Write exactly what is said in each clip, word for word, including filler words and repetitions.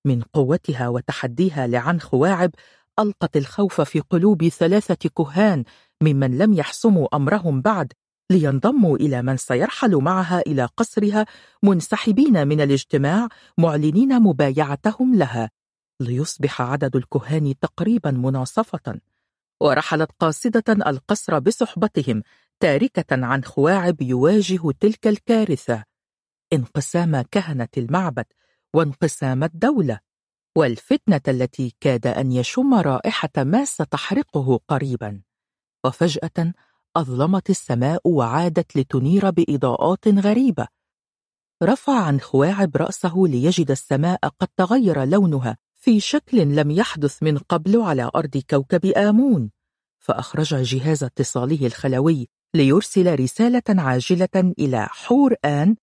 من قوتها وتحديها لعن خواعب ألقت الخوف في قلوب ثلاثة كهان ممن لم يحسموا أمرهم بعد لينضموا إلى من سيرحل معها إلى قصرها، منسحبين من الاجتماع معلنين مبايعتهم لها، ليصبح عدد الكهان تقريبا مناصفة. ورحلت قاصدة القصر بصحبتهم تاركة عن خواعب يواجه تلك الكارثة، انقسام كهنة المعبد وانقسام الدولة، والفتنة التي كاد أن يشم رائحة ما ستحرقه قريبا. وفجأة أظلمت السماء وعادت لتنير بإضاءات غريبة. رفع عن خواعب رأسه ليجد السماء قد تغير لونها في شكل لم يحدث من قبل على أرض كوكب آمون، فأخرج جهاز اتصاله الخلوي ليرسل رسالة عاجلة إلى حور آن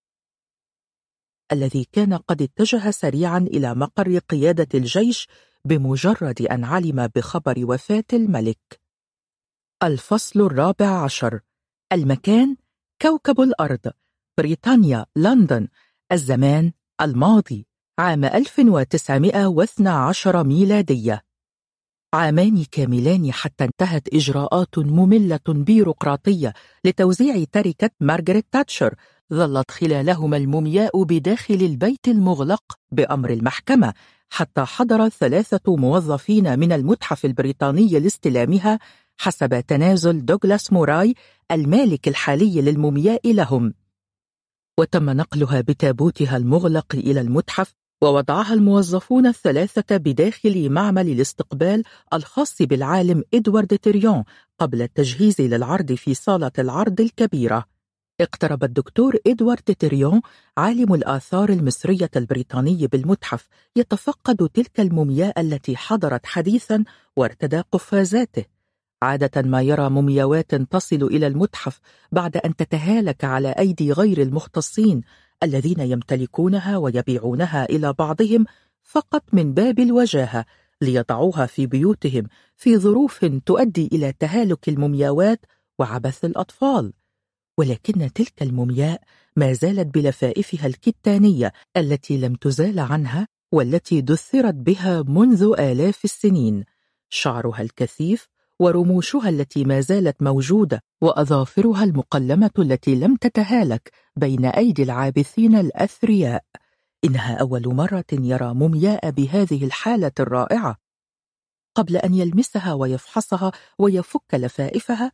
الذي كان قد اتجه سريعا إلى مقر قيادة الجيش بمجرد أن علم بخبر وفاة الملك. الفصل الرابع عشر. المكان كوكب الأرض، بريطانيا، لندن. الزمان الماضي، عام ألف وتسعمائة واثني عشر ميلادية. عامان كاملان حتى انتهت إجراءات مملة بيروقراطية لتوزيع تركة مارغريت تاتشر، ظلت خلالهما المومياء بداخل البيت المغلق بأمر المحكمة، حتى حضر ثلاثة موظفين من المتحف البريطاني لاستلامها حسب تنازل دوغلاس موراي المالك الحالي للمومياء لهم. وتم نقلها بتابوتها المغلق إلى المتحف، ووضعها الموظفون الثلاثة بداخل معمل الاستقبال الخاص بالعالم إدوارد تيريون قبل التجهيز للعرض في صالة العرض الكبيرة. اقترب الدكتور إدوارد تيريون عالم الآثار المصرية البريطاني بالمتحف يتفقد تلك المومياء التي حضرت حديثا وارتدى قفازاته. عادة ما يرى مومياوات تصل إلى المتحف بعد أن تتهالك على أيدي غير المختصين الذين يمتلكونها ويبيعونها إلى بعضهم فقط من باب الوجاهة، ليضعوها في بيوتهم في ظروف تؤدي إلى تهالك المومياوات وعبث الأطفال. ولكن تلك المومياء ما زالت بلفائفها الكتانية التي لم تزال عنها والتي دثرت بها منذ آلاف السنين، شعرها الكثيف ورموشها التي ما زالت موجودة وأظافرها المقلمة التي لم تتهالك بين أيدي العابثين الأثرياء. إنها أول مرة يرى مومياء بهذه الحالة الرائعة. قبل أن يلمسها ويفحصها ويفك لفائفها،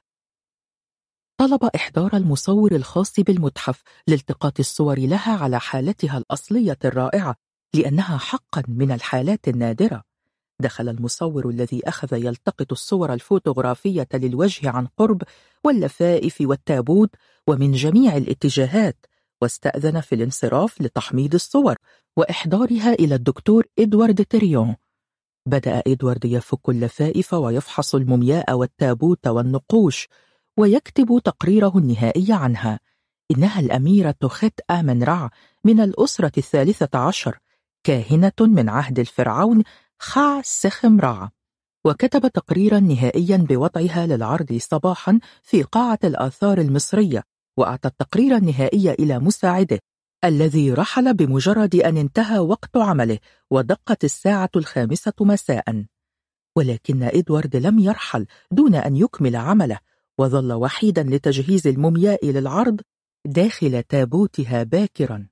طلب إحضار المصور الخاص بالمتحف لالتقاط الصور لها على حالتها الأصلية الرائعة، لأنها حقا من الحالات النادرة. دخل المصور الذي أخذ يلتقط الصور الفوتوغرافية للوجه عن قرب واللفائف والتابوت ومن جميع الاتجاهات، واستأذن في الانصراف لتحميض الصور وإحضارها إلى الدكتور إدوارد تيريون. بدأ إدوارد يفك اللفائف ويفحص المومياء والتابوت والنقوش ويكتب تقريره النهائي عنها. إنها الأميرة خت آمن رع من الأسرة الثالثة عشر، كاهنة من عهد الفرعون خع سخم رع. وكتب تقريرا نهائيا بوضعها للعرض صباحا في قاعة الآثار المصرية، وأعطى التقرير النهائي إلى مساعده الذي رحل بمجرد أن انتهى وقت عمله ودقت الساعة الخامسة مساء. ولكن إدوارد لم يرحل دون أن يكمل عمله، وظل وحيدا لتجهيز المومياء للعرض داخل تابوتها باكرا.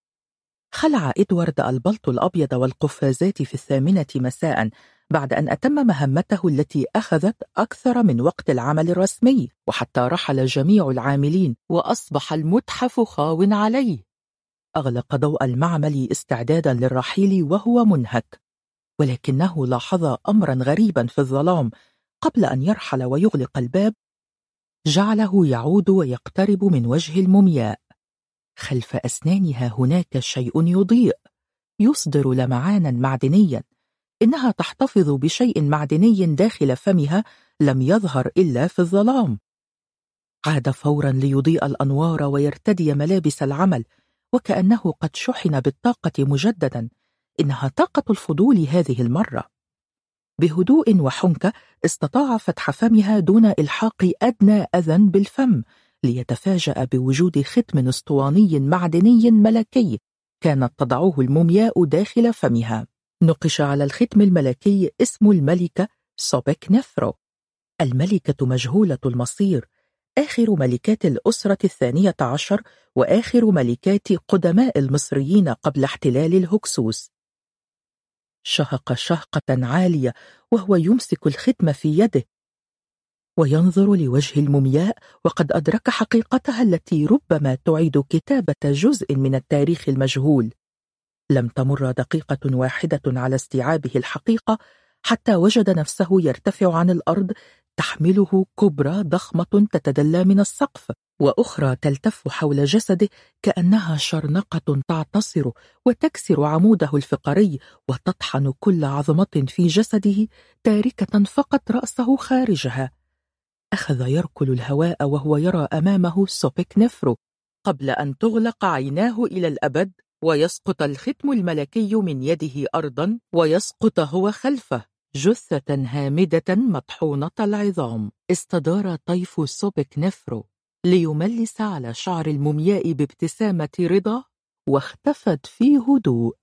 خلع إدوارد البلطو الأبيض والقفازات في الثامنة مساء بعد أن أتم مهمته التي أخذت أكثر من وقت العمل الرسمي، وحتى رحل جميع العاملين وأصبح المتحف خاو عليه. أغلق ضوء المعمل استعدادا للرحيل وهو منهك، ولكنه لاحظ أمرا غريبا في الظلام. قبل أن يرحل ويغلق الباب، جعله يعود ويقترب من وجه المومياء. خلف أسنانها هناك شيء يضيء يصدر لمعانا معدنيا. إنها تحتفظ بشيء معدني داخل فمها لم يظهر إلا في الظلام. عاد فورا ليضيء الأنوار ويرتدي ملابس العمل، وكأنه قد شحن بالطاقة مجددا. إنها طاقة الفضول هذه المرة. بهدوء وحنكة استطاع فتح فمها دون إلحاق أدنى أذى بالفم، ليتفاجأ بوجود ختم اسطواني معدني ملكي كانت تضعه المومياء داخل فمها. نقش على الختم الملكي اسم الملكة سوبكنفرو. الملكة مجهولة المصير، آخر ملكات الأسرة الثانية عشر وآخر ملكات قدماء المصريين قبل احتلال الهكسوس. شهق شهقة عالية وهو يمسك الختم في يده وينظر لوجه المومياء، وقد أدرك حقيقتها التي ربما تعيد كتابة جزء من التاريخ المجهول. لم تمر دقيقة واحدة على استيعابه الحقيقة حتى وجد نفسه يرتفع عن الأرض، تحمله كبرى ضخمة تتدلى من السقف، وأخرى تلتف حول جسده كأنها شرنقة تعتصر وتكسر عموده الفقري وتطحن كل عظمة في جسده، تاركة فقط رأسه خارجها. أخذ يركل الهواء وهو يرى أمامه سوبكنفرو قبل أن تغلق عيناه إلى الأبد ويسقط الختم الملكي من يده أرضا، ويسقط هو خلفه جثة هامدة مطحونة العظام. استدار طيف سوبكنفرو ليملس على شعر المومياء بابتسامة رضا، واختفت في هدوء.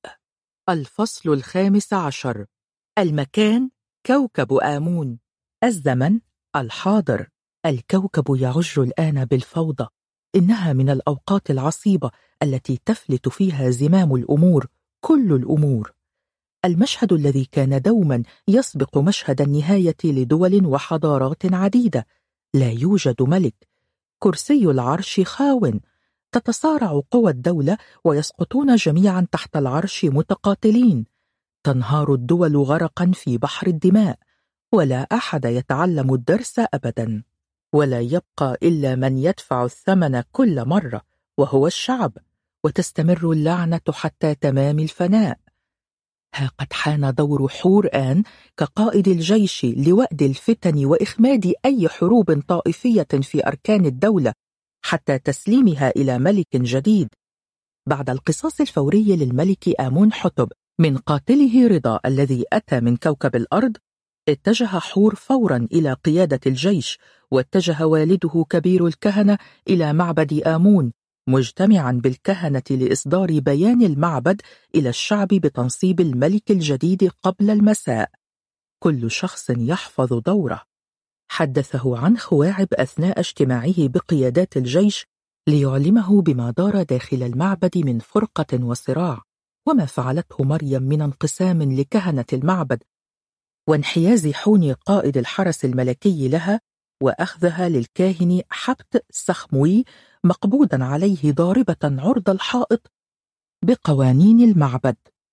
الفصل الخامس عشر. المكان كوكب آمون. الزمن الحاضر. الكوكب يعج الآن بالفوضى، إنها من الأوقات العصيبة التي تفلت فيها زمام الأمور، كل الأمور. المشهد الذي كان دوما يسبق مشهد النهاية لدول وحضارات عديدة. لا يوجد ملك، كرسي العرش خاو، تتصارع قوى الدولة ويسقطون جميعا تحت العرش متقاتلين، تنهار الدول غرقا في بحر الدماء، ولا أحد يتعلم الدرس أبدا، ولا يبقى إلا من يدفع الثمن كل مرة وهو الشعب، وتستمر اللعنة حتى تمام الفناء. ها قد حان دور حور آن كقائد الجيش لوأد الفتن وإخماد أي حروب طائفية في أركان الدولة حتى تسليمها إلى ملك جديد. بعد القصاص الفوري للملك آمون حتب من قاتله رضا الذي أتى من كوكب الأرض، اتجه حور فورا إلى قيادة الجيش، واتجه والده كبير الكهنة إلى معبد آمون، مجتمعا بالكهنة لإصدار بيان المعبد إلى الشعب بتنصيب الملك الجديد قبل المساء. كل شخص يحفظ دوره. حدثه عن خواعب أثناء اجتماعه بقيادات الجيش ليعلمه بما دار داخل المعبد من فرقة وصراع، وما فعلته مريم من انقسام لكهنة المعبد وانحياز حوني قائد الحرس الملكي لها، وأخذها للكاهن حبت سخموي مقبوضا عليه ضاربة عرض الحائط بقوانين المعبد.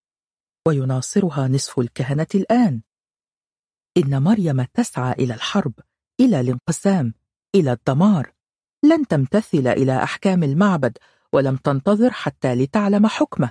ويناصرها نصف الكهنة الآن. إن مريم تسعى إلى الحرب، إلى الانقسام، إلى الدمار. لن تمتثل إلى أحكام المعبد، ولم تنتظر حتى لتعلم حكمه،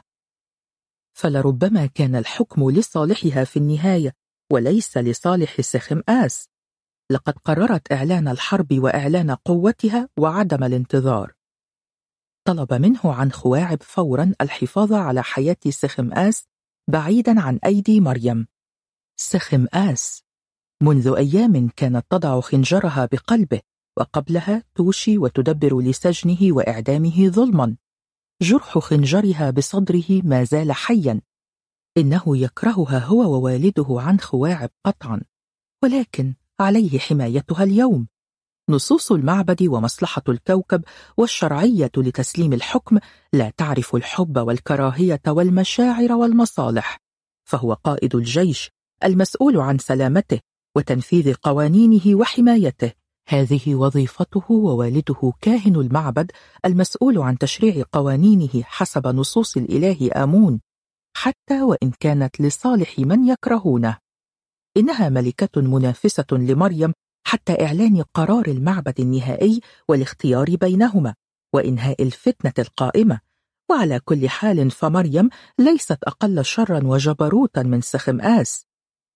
فلربما كان الحكم لصالحها في النهاية وليس لصالح سخمآس. لقد قررت إعلان الحرب وإعلان قوتها وعدم الانتظار. طلب منه عن خواعب فورا الحفاظ على حياة سخمآس بعيدا عن أيدي مريم. سخمآس منذ أيام كانت تضع خنجرها بقلبه، وقبلها توشي وتدبر لسجنه وإعدامه ظلما. جرح خنجرها بصدره ما زال حيا. إنه يكرهها هو ووالده عن خواعب قطعا، ولكن عليه حمايتها اليوم. نصوص المعبد ومصلحة الكوكب والشرعية لتسليم الحكم لا تعرف الحب والكراهية والمشاعر والمصالح، فهو قائد الجيش المسؤول عن سلامته وتنفيذ قوانينه وحمايته. هذه وظيفته، ووالده كاهن المعبد المسؤول عن تشريع قوانينه حسب نصوص الإله آمون، حتى وإن كانت لصالح من يكرهونه. إنها ملكة منافسة لمريم حتى إعلان قرار المعبد النهائي والاختيار بينهما وإنهاء الفتنة القائمة. وعلى كل حال فمريم ليست أقل شرا وجبروتا من سخمآس.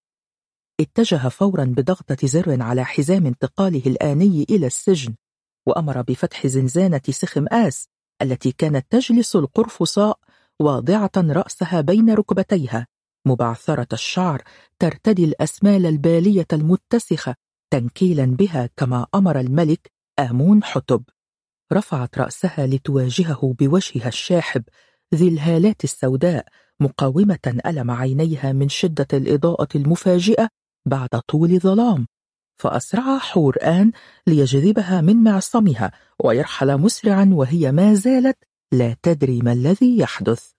اتجه فورا بضغطة زر على حزام انتقاله الآني إلى السجن، وأمر بفتح زنزانة سخمآس التي كانت تجلس القرفصاء واضعة رأسها بين ركبتيها، مبعثرة الشعر، ترتدي الأسمال البالية المتسخة تنكيلا بها كما أمر الملك آمون حتب. رفعت رأسها لتواجهه بوجهها الشاحب ذي الهالات السوداء، مقاومة ألم عينيها من شدة الإضاءة المفاجئة بعد طول ظلام، فأسرع حور آن ليجذبها من معصمها ويرحل مسرعا وهي ما زالت لا تدري ما الذي يحدث.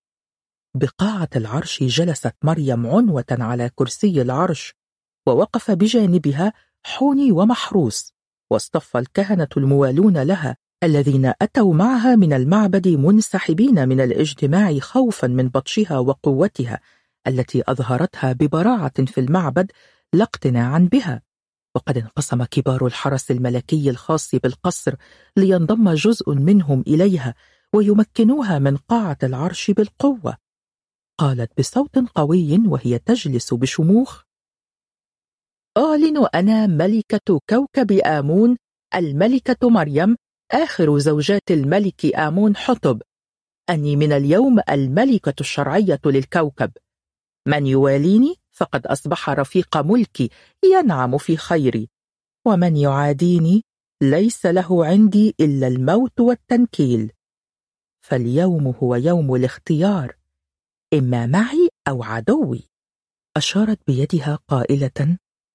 بقاعة العرش جلست مريم عنوة على كرسي العرش، ووقف بجانبها حوني ومحروس، واصطف الكهنة الموالون لها الذين أتوا معها من المعبد منسحبين من الاجتماع خوفا من بطشها وقوتها التي أظهرتها ببراعة في المعبد لا اقتناعا بها. وقد انقسم كبار الحرس الملكي الخاص بالقصر لينضم جزء منهم إليها ويمكنوها من قاعة العرش بالقوة. قالت بصوت قوي وهي تجلس بشموخ: أعلن أنا ملكة كوكب آمون الملكة مريم آخر زوجات الملك آمون حتب أني من اليوم الملكة الشرعية للكوكب. من يواليني فقد أصبح رفيق ملكي ينعم في خيري، ومن يعاديني ليس له عندي إلا الموت والتنكيل. فاليوم هو يوم الاختيار، إما معي أو عدوي. أشارت بيدها قائلة: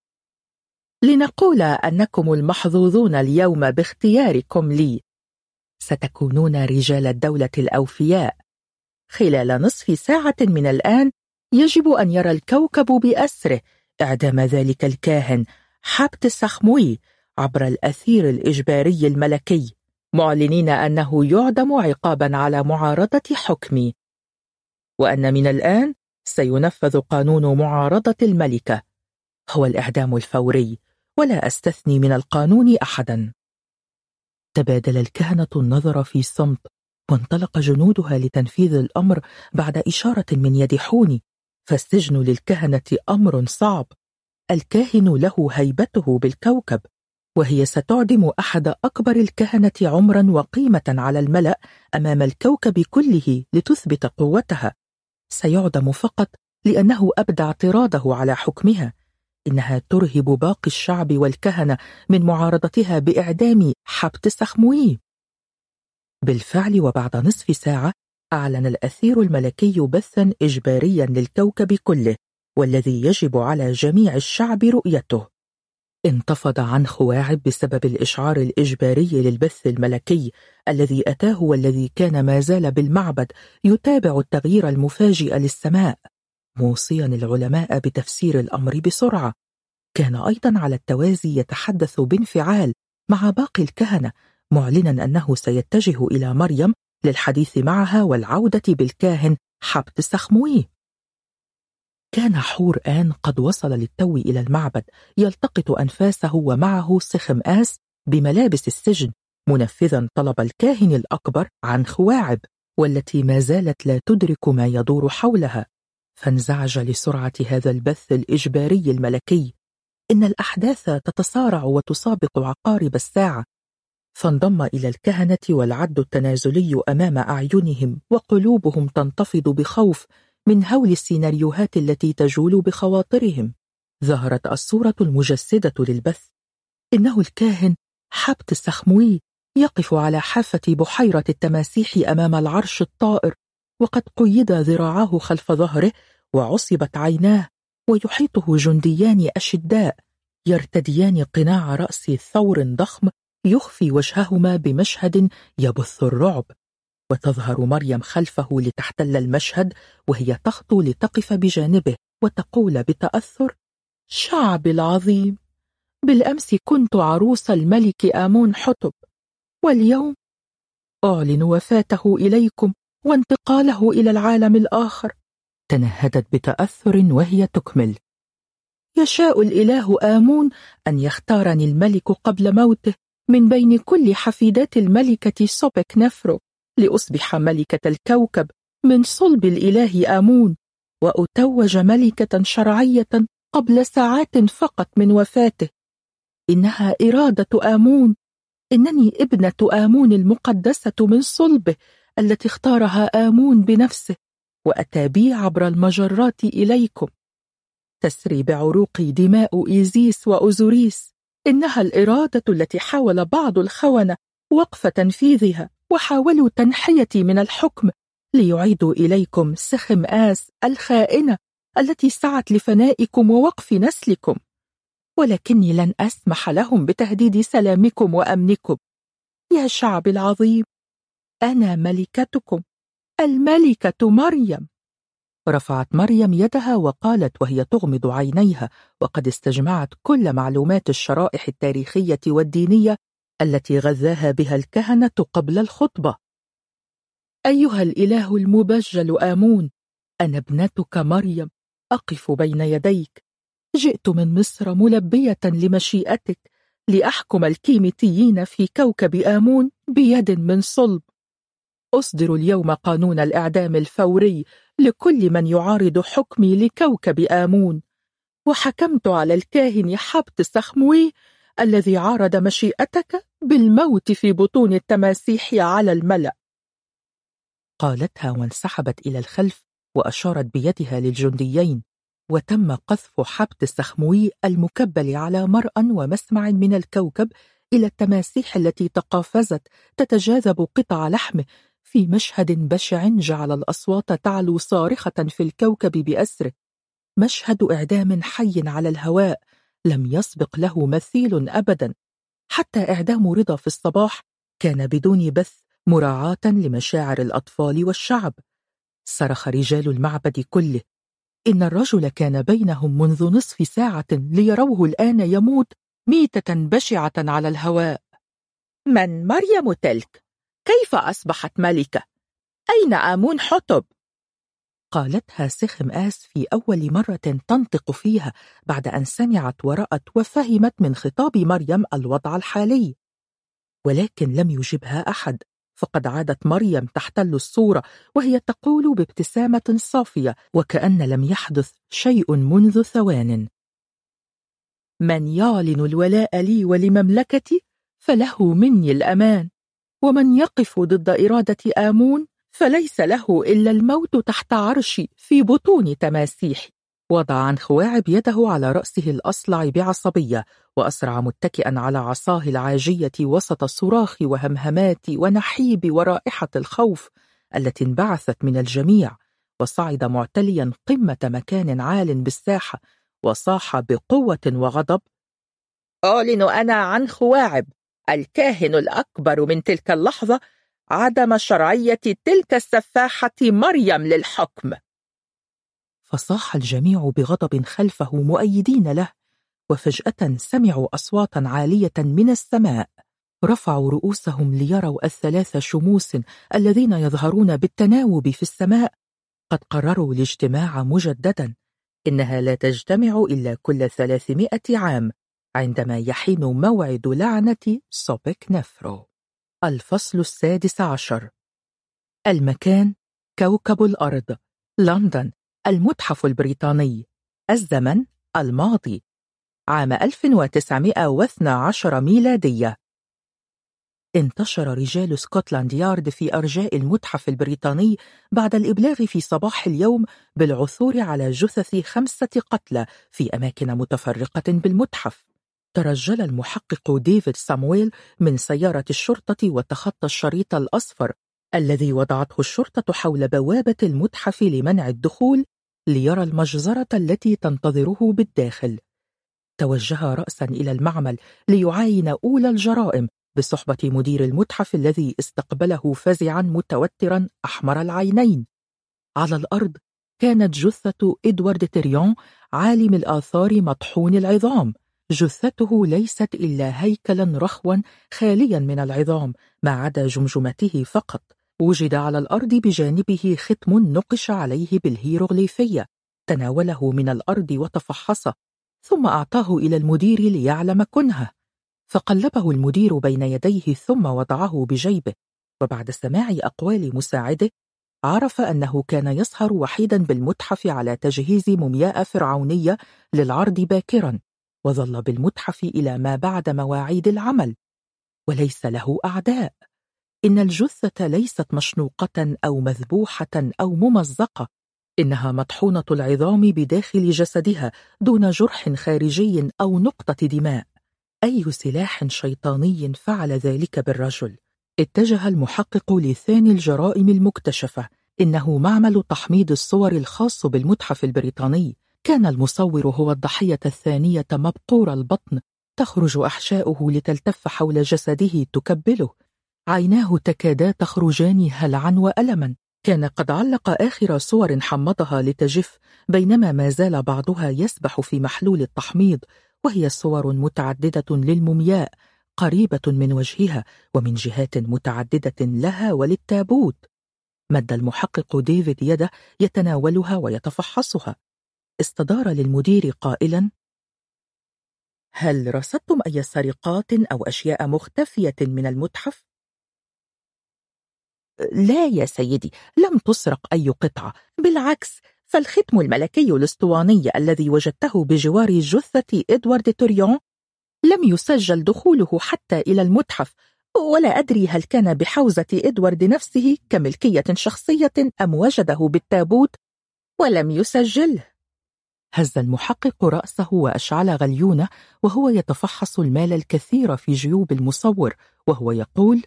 لنقول أنكم المحظوظون اليوم باختياركم لي. ستكونون رجال الدولة الأوفياء. خلال نصف ساعة من الآن يجب أن يرى الكوكب بأسره إعدام ذلك الكاهن حبت سخموي عبر الأثير الإجباري الملكي، معلنين أنه يعدم عقابا على معارضة حكمي، وأن من الآن سينفذ قانون معارضة الملكة، هو الإعدام الفوري، ولا أستثني من القانون أحدا. تبادل الكهنة النظر في صمت، وانطلق جنودها لتنفيذ الأمر بعد إشارة من يد حوني. فالسجن للكهنة أمر صعب، الكاهن له هيبته بالكوكب، وهي ستعدم أحد أكبر الكهنة عمرا وقيمة على الملأ أمام الكوكب كله لتثبت قوتها. سيعدم فقط لأنه أبدى اعتراضه على حكمها. إنها ترهب باقي الشعب والكهنة من معارضتها بإعدام حبت سخموي. بالفعل وبعد نصف ساعة أعلن الأثير الملكي بثا إجباريا للكوكب كله، والذي يجب على جميع الشعب رؤيته. انتفض عن خواعب بسبب الإشعار الإجباري للبث الملكي الذي أتاه، والذي كان ما زال بالمعبد يتابع التغيير المفاجئ للسماء، موصيا العلماء بتفسير الأمر بسرعة. كان أيضا على التوازي يتحدث بانفعال مع باقي الكهنة، معلنا أنه سيتجه إلى مريم للحديث معها والعودة بالكاهن حبت سخموي. كان حور آن قد وصل للتو إلى المعبد، يلتقط أنفاسه ومعه سخم آس بملابس السجن، منفذا طلب الكاهن الأكبر عن خواعب، والتي ما زالت لا تدرك ما يدور حولها. فانزعج لسرعة هذا البث الإجباري الملكي. إن الأحداث تتسارع وتسابق عقارب الساعة. فانضم إلى الكهنة والعد التنازلي أمام أعينهم، وقلوبهم تنتفض بخوف من هول السيناريوهات التي تجول بخواطرهم. ظهرت الصورة المجسدة للبث. إنه الكاهن حبت سخموي يقف على حافة بحيرة التماسيح أمام العرش الطائر، وقد قيد ذراعاه خلف ظهره وعصبت عيناه، ويحيطه جنديان أشداء يرتديان قناع رأس ثور ضخم يخفي وجههما بمشهد يبث الرعب. وتظهر مريم خلفه لتحتل المشهد، وهي تخطو لتقف بجانبه وتقول بتأثر: شعبي العظيم، بالأمس كنت عروس الملك آمون حتب، واليوم أعلن وفاته إليكم وانتقاله إلى العالم الآخر. تنهدت بتأثر وهي تكمل: يشاء الإله آمون أن يختارني الملك قبل موته من بين كل حفيدات الملكة سوبك نفرو، لأصبح ملكة الكوكب من صلب الإله آمون، وأتوج ملكة شرعية قبل ساعات فقط من وفاته. إنها إرادة آمون، إنني ابنة آمون المقدسة من صلبه التي اختارها آمون بنفسه، وأتى بي عبر المجرات إليكم. تسري بعروقي دماء إيزيس وأوزوريس. إنها الإرادة التي حاول بعض الخونة وقف تنفيذها، وحاولوا تنحيتي من الحكم ليعيدوا إليكم سخم آس الخائنة التي سعت لفنائكم ووقف نسلكم، ولكني لن أسمح لهم بتهديد سلامكم وأمنكم. يا شعب العظيم، أنا ملكتكم الملكة مريم. رفعت مريم يدها وقالت وهي تغمض عينيها وقد استجمعت كل معلومات الشرائح التاريخية والدينية التي غذاها بها الكهنة قبل الخطبة: أيها الإله المبجل آمون، أنا ابنتك مريم أقف بين يديك. جئت من مصر ملبية لمشيئتك لأحكم الكيميتيين في كوكب آمون بيد من صلب. أصدر اليوم قانون الإعدام الفوري لكل من يعارض حكمي لكوكب آمون، وحكمت على الكاهن حبت سخموي الذي عارض مشيئتك بالموت في بطون التماسيح على الملأ. قالتها وانسحبت إلى الخلف وأشارت بيدها للجنديين، وتم قذف حبت سخموي المكبل على مرأى ومسمع من الكوكب إلى التماسيح التي تقافزت تتجاذب قطع لحمه في مشهد بشع جعل الأصوات تعلو صارخة في الكوكب بأسره. مشهد إعدام حي على الهواء لم يسبق له مثيل أبدا. حتى إعدام رضا في الصباح كان بدون بث مراعاة لمشاعر الأطفال والشعب. صرخ رجال المعبد كله: إن الرجل كان بينهم منذ نصف ساعة ليروه الآن يموت ميتة بشعة على الهواء. من مريم تلك؟ كيف أصبحت ملكة؟ أين آمون حطب؟ قالتها سخم آس في أول مرة تنطق فيها بعد أن سمعت ورأت وفهمت من خطاب مريم الوضع الحالي، ولكن لم يجبها أحد، فقد عادت مريم تحتل الصورة وهي تقول بابتسامة صافية وكأن لم يحدث شيء منذ ثوان: من يعلن الولاء لي ولمملكتي فله مني الأمان، ومن يقف ضد إرادة آمون فليس له إلا الموت تحت عرشي في بطون تماسيح. وضع عن خواعب يده على رأسه الأصلع بعصبية وأسرع متكئا على عصاه العاجية وسط صراخ وهمهمات ونحيب ورائحة الخوف التي انبعثت من الجميع، وصعد معتليا قمة مكان عال بالساحة وصاح بقوة وغضب: أعلن أنا عن خواعب الكاهن الأكبر من تلك اللحظة عدم شرعية تلك السفاحة مريم للحكم. فصاح الجميع بغضب خلفه مؤيدين له، وفجأة سمعوا أصواتا عالية من السماء. رفعوا رؤوسهم ليروا الثلاث شموس الذين يظهرون بالتناوب في السماء قد قرروا الاجتماع مجددا. إنها لا تجتمع إلا كل ثلاثمائة عام عندما يحين موعد لعنة سوبك نفرو. الفصل السادس عشر. المكان: كوكب الأرض، لندن، المتحف البريطاني. الزمن: الماضي، عام ألف وتسعمائة واثني عشر ميلادية. انتشر رجال سكوتلاند يارد في أرجاء المتحف البريطاني بعد الإبلاغ في صباح اليوم بالعثور على جثث خمسة قتلى في أماكن متفرقة بالمتحف. ترجل المحقق ديفيد سامويل من سيارة الشرطة وتخطى الشريط الأصفر الذي وضعته الشرطة حول بوابة المتحف لمنع الدخول ليرى المجزرة التي تنتظره بالداخل. توجه رأسا إلى المعمل ليعاين أولى الجرائم بصحبة مدير المتحف الذي استقبله فزعا متوترا أحمر العينين. على الأرض كانت جثة إدوارد تيريون عالم الآثار مطحون العظام. جثته ليست إلا هيكلا رخوا خاليا من العظام ما عدا جمجمته فقط. وجد على الأرض بجانبه ختم نقش عليه بالهيروغليفية. تناوله من الأرض وتفحصه ثم أعطاه إلى المدير ليعلم كنهه، فقلبه المدير بين يديه ثم وضعه بجيبه. وبعد سماع أقوال مساعده عرف أنه كان يسهر وحيدا بالمتحف على تجهيز مومياء فرعونية للعرض باكرا، وظل بالمتحف إلى ما بعد مواعيد العمل، وليس له أعداء. إن الجثة ليست مشنوقة أو مذبوحة أو ممزقة، إنها مطحونة العظام بداخل جسدها دون جرح خارجي أو نقطة دماء. أي سلاح شيطاني فعل ذلك بالرجل؟ اتجه المحقق لثاني الجرائم المكتشفة إنه معمل تحميض الصور الخاص بالمتحف البريطاني. كان المصور هو الضحية الثانية مبقور البطن، تخرج أحشاؤه لتلتف حول جسده تكبله، عيناه تكادا تخرجان هلعا وألما. كان قد علق آخر صور حمضها لتجف، بينما ما زال بعضها يسبح في محلول التحميض، وهي صور متعددة للمومياء قريبة من وجهها ومن جهات متعددة لها وللتابوت. مد المحقق ديفيد يده يتناولها ويتفحصها. استدار للمدير قائلا: هل رصدتم أي سرقات أو أشياء مختفية من المتحف؟ لا يا سيدي، لم تسرق أي قطعة، بالعكس، فالختم الملكي الأسطواني الذي وجدته بجوار جثة إدوارد توريون لم يسجل دخوله حتى إلى المتحف، ولا أدري هل كان بحوزة إدوارد نفسه كملكية شخصية أم وجده بالتابوت ولم يسجله. هز المحقق رأسه وأشعل غليونه وهو يتفحص المال الكثير في جيوب المصور، وهو يقول: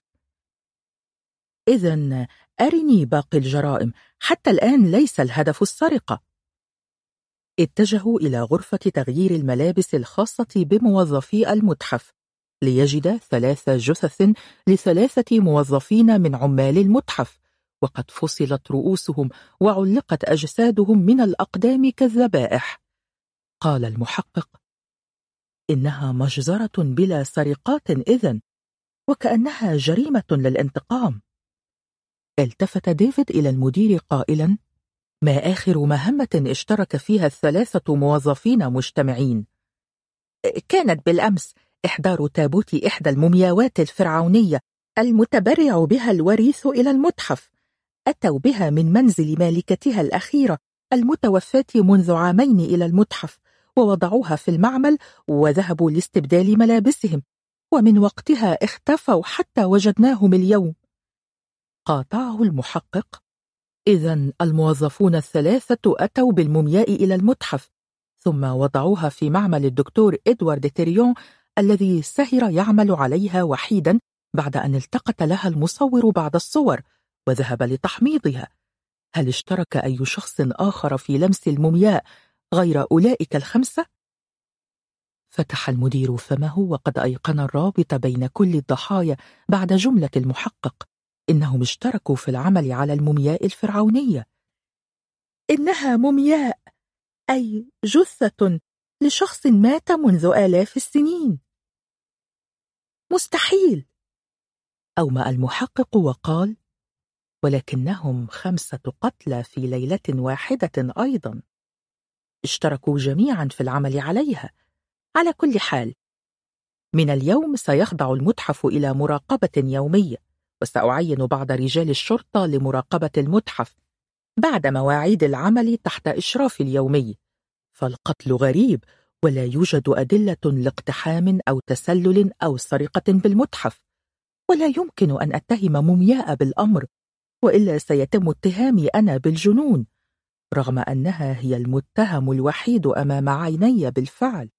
إذن أرني باقي الجرائم، حتى الآن ليس الهدف السرقة. اتجهوا إلى غرفة تغيير الملابس الخاصة بموظفي المتحف ليجد ثلاث جثث لثلاثة موظفين من عمال المتحف، وقد فصلت رؤوسهم وعلقت أجسادهم من الأقدام كالذبائح. قال المحقق: إنها مجزرة بلا سرقات إذن، وكأنها جريمة للانتقام. التفت ديفيد إلى المدير قائلا: ما آخر مهمة اشترك فيها الثلاثة موظفين مجتمعين؟ كانت بالأمس إحضار تابوت إحدى المومياوات الفرعونية المتبرع بها الوريث إلى المتحف. أتوا بها من منزل مالكتها الأخيرة المتوفاة منذ عامين إلى المتحف، ووضعوها في المعمل وذهبوا لاستبدال ملابسهم، ومن وقتها اختفوا حتى وجدناهم اليوم. قاطعه المحقق: إذن الموظفون الثلاثة أتوا بالمومياء إلى المتحف، ثم وضعوها في معمل الدكتور إدوارد تيريون الذي سهر يعمل عليها وحيدا بعد أن التقط لها المصور بعض الصور وذهب لتحميضها. هل اشترك أي شخص آخر في لمس المومياء غير أولئك الخمسة؟ فتح المدير فمه وقد أيقن الرابط بين كل الضحايا بعد جملة المحقق: إنهم اشتركوا في العمل على المومياء الفرعونية. إنها مومياء، أي جثة لشخص مات منذ آلاف السنين. مستحيل. أومأ المحقق وقال: ولكنهم خمسة قتلى في ليلة واحدة أيضا، اشتركوا جميعا في العمل عليها. على كل حال، من اليوم سيخضع المتحف إلى مراقبة يومية، وسأعين بعض رجال الشرطة لمراقبة المتحف بعد مواعيد العمل تحت إشراف اليومي، فالقتل غريب ولا يوجد أدلة لاقتحام أو تسلل أو سرقة بالمتحف، ولا يمكن أن أتهم مومياء بالأمر، وإلا سيتم اتهامي أنا بالجنون، رغم أنها هي المتهم الوحيد أمام عيني بالفعل.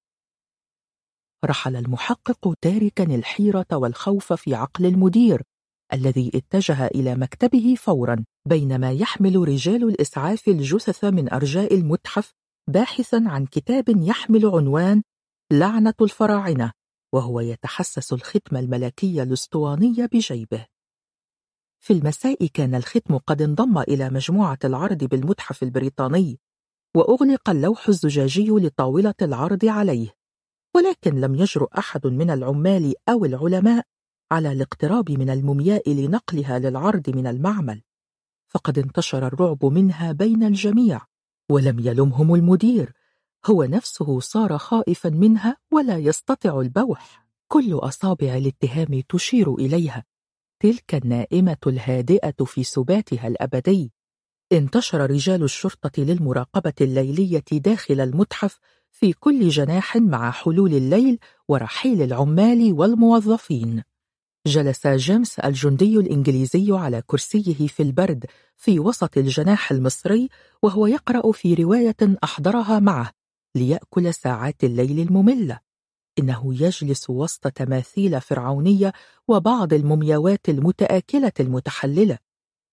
رحل المحقق تاركا الحيرة والخوف في عقل المدير الذي اتجه إلى مكتبه فورا، بينما يحمل رجال الإسعاف الجثث من أرجاء المتحف باحثا عن كتاب يحمل عنوان لعنة الفراعنة، وهو يتحسس الختم الملكي الأسطواني بجيبه. في المساء كان الختم قد انضم إلى مجموعة العرض بالمتحف البريطاني، وأغلق اللوح الزجاجي لطاولة العرض عليه، ولكن لم يجرؤ أحد من العمال أو العلماء على الاقتراب من المومياء لنقلها للعرض من المعمل، فقد انتشر الرعب منها بين الجميع، ولم يلمهم المدير، هو نفسه صار خائفا منها ولا يستطيع البوح. كل أصابع الاتهام تشير إليها، تلك النائمة الهادئة في سباتها الأبدي. انتشر رجال الشرطة للمراقبة الليلية داخل المتحف في كل جناح مع حلول الليل ورحيل العمال والموظفين. جلس جيمس الجندي الإنجليزي على كرسيه في البرد في وسط الجناح المصري، وهو يقرأ في رواية أحضرها معه ليأكل ساعات الليل المملة. إنه يجلس وسط تماثيل فرعونية وبعض المومياوات المتآكلة المتحللة،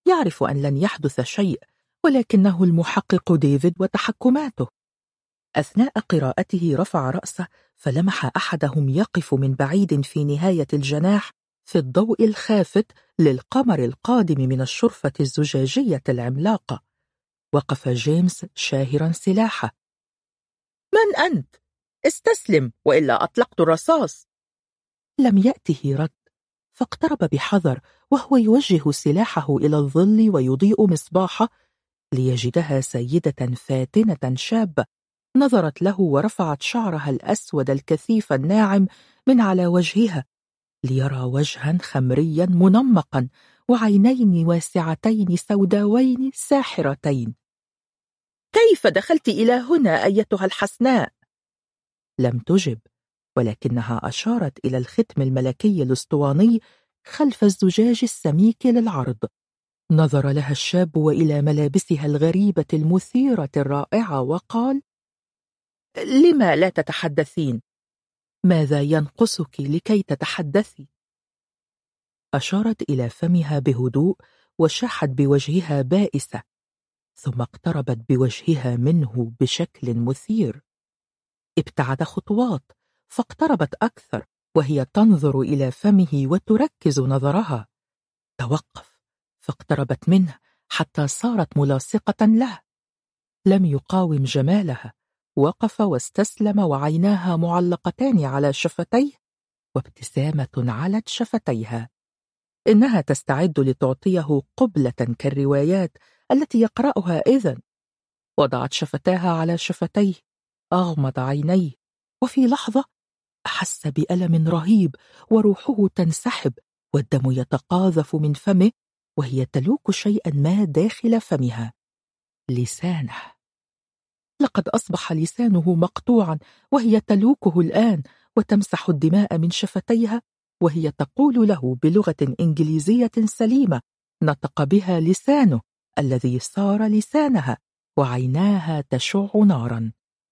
يعرف أن لن يحدث شيء، ولكنه المحقق ديفيد وتحكماته. أثناء قراءته رفع رأسه فلمح أحدهم يقف من بعيد في نهاية الجناح في الضوء الخافت للقمر القادم من الشرفة الزجاجية العملاقة. وقف جيمس شاهرا سلاحه. من أنت؟ استسلم وإلا أطلقت الرصاص. لم يأته رد، فاقترب بحذر وهو يوجه سلاحه إلى الظل ويضيء مصباحه ليجدها سيدة فاتنة شابة نظرت له ورفعت شعرها الأسود الكثيف الناعم من على وجهها ليرى وجها خمريا منمقا وعينين واسعتين سوداوين ساحرتين. كيف دخلت إلى هنا أيتها الحسناء؟ لم تجب، ولكنها أشارت إلى الختم الملكي الأسطواني خلف الزجاج السميك للعرض. نظر لها الشاب وإلى ملابسها الغريبة المثيرة الرائعة وقال: لما لا تتحدثين؟ ماذا ينقصك لكي تتحدثي؟ أشارت إلى فمها بهدوء وشاحت بوجهها بائسة، ثم اقتربت بوجهها منه بشكل مثير. ابتعد خطوات فاقتربت أكثر وهي تنظر إلى فمه وتركز نظرها. توقف فاقتربت منه حتى صارت ملاصقة له. لم يقاوم جمالها، وقف واستسلم وعيناها معلقتان على شفتيه وابتسامة علت شفتيها. إنها تستعد لتعطيه قبلة كالروايات التي يقرأها إذن. وضعت شفتاها على شفتيه، أغمض عينيه، وفي لحظة أحس بألم رهيب وروحه تنسحب والدم يتقاذف من فمه وهي تلوك شيئا ما داخل فمها. لسانه. لقد أصبح لسانه مقطوعا وهي تلوكه الآن وتمسح الدماء من شفتيها وهي تقول له بلغة إنجليزية سليمة نطق بها لسانه الذي صار لسانها وعيناها تشع نارا.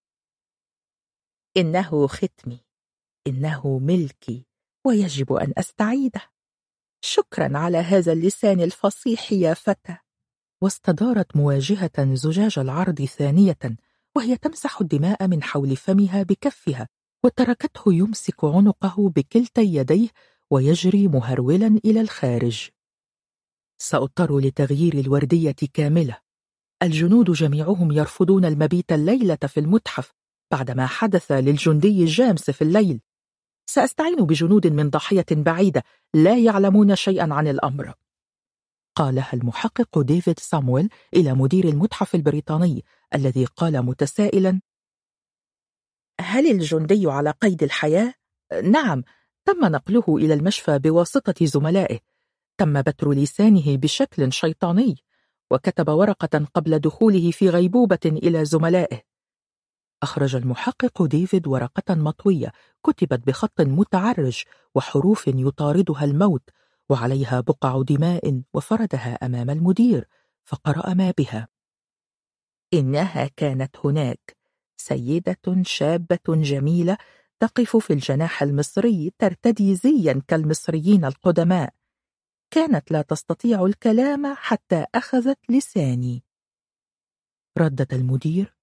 إنه ختمي، إنه ملكي، ويجب أن أستعيده. شكرا على هذا اللسان الفصيح يا فتى. واستدارت مواجهة زجاج العرض ثانية وهي تمسح الدماء من حول فمها بكفها وتركته يمسك عنقه بكلتا يديه ويجري مهرولا إلى الخارج. سأضطر لتغيير الوردية كاملة. الجنود جميعهم يرفضون المبيت الليلة في المتحف بعدما حدث للجندي جيمس في الليل. سأستعين بجنود من ضاحية بعيدة لا يعلمون شيئا عن الأمر. قالها المحقق ديفيد سامويل إلى مدير المتحف البريطاني الذي قال متسائلا: هل الجندي على قيد الحياة؟ نعم، تم نقله إلى المشفى بواسطة زملائه. تم بتر لسانه بشكل شيطاني وكتب ورقة قبل دخوله في غيبوبة إلى زملائه. أخرج المحقق ديفيد ورقة مطوية كتبت بخط متعرج وحروف يطاردها الموت وعليها بقع دماء وفردها أمام المدير فقرأ ما بها. إنها كانت هناك سيدة شابة جميلة تقف في الجناح المصري ترتدي زيا كالمصريين القدماء. كانت لا تستطيع الكلام حتى أخذت لساني. ردد المدير: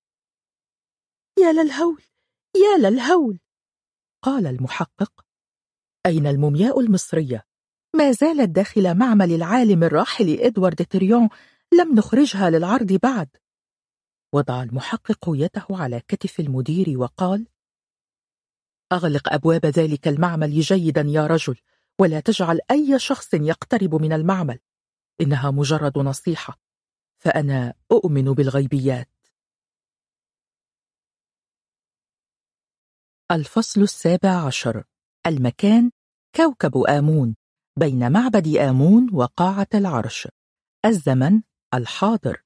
يا للهول، يا للهول. قال المحقق: أين المومياء المصرية؟ ما زالت داخل معمل العالم الراحل إدوارد تريون، لم نخرجها للعرض بعد. وضع المحقق يده على كتف المدير وقال: أغلق أبواب ذلك المعمل جيدا يا رجل، ولا تجعل أي شخص يقترب من المعمل. إنها مجرد نصيحة، فأنا أؤمن بالغيبيات. الفصل السابع عشر. المكان كوكب آمون، بين معبد آمون وقاعة العرش. الزمن الحاضر.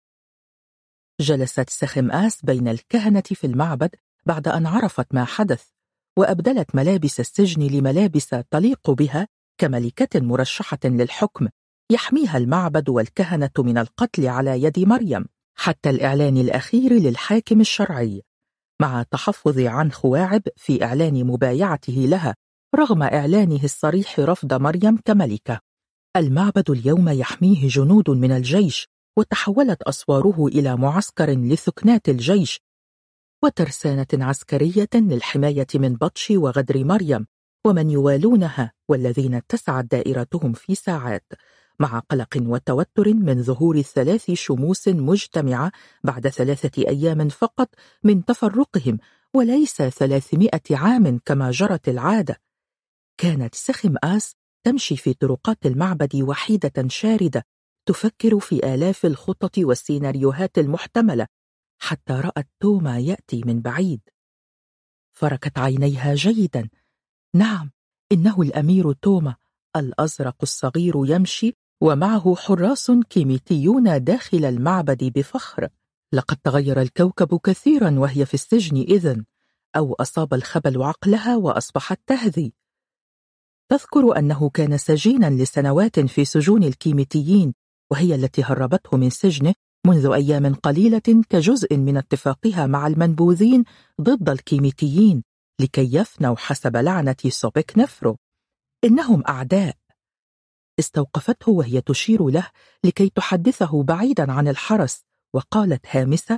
جلست سخمآس بين الكهنة في المعبد بعد أن عرفت ما حدث، وأبدلت ملابس السجن لملابس تليق بها كملكة مرشحة للحكم، يحميها المعبد والكهنة من القتل على يد مريم حتى الإعلان الأخير للحاكم الشرعي، مع التحفظ عن خواعب في إعلان مبايعته لها رغم إعلانه الصريح رفض مريم كملكة. المعبد اليوم يحميه جنود من الجيش، وتحولت أسواره إلى معسكر لثكنات الجيش وترسانة عسكرية للحماية من بطش وغدر مريم ومن يوالونها والذين اتسعت دائرتهم في ساعات، مع قلق وتوتر من ظهور ثلاث شموس مجتمعة بعد ثلاثة أيام فقط من تفرقهم، وليس ثلاثمائة عام كما جرت العادة. كانت سخم آس تمشي في طرقات المعبد وحيدة شاردة، تفكر في آلاف الخطط والسيناريوهات المحتملة، حتى رأت توما يأتي من بعيد. فركت عينيها جيدا. نعم، إنه الأمير توما الأزرق الصغير يمشي ومعه حراس كيميتيون داخل المعبد بفخر. لقد تغير الكوكب كثيرا وهي في السجن إذن، أو أصاب الخبل عقلها وأصبحت تهذي. تذكر أنه كان سجينا لسنوات في سجون الكيميتيين، وهي التي هربته من سجنه منذ أيام قليلة كجزء من اتفاقها مع المنبوذين ضد الكيميتيين لكي يفنوا حسب لعنة سوبك نفرو. إنهم أعداء. استوقفته وهي تشير له لكي تحدثه بعيدا عن الحرس، وقالت هامسة: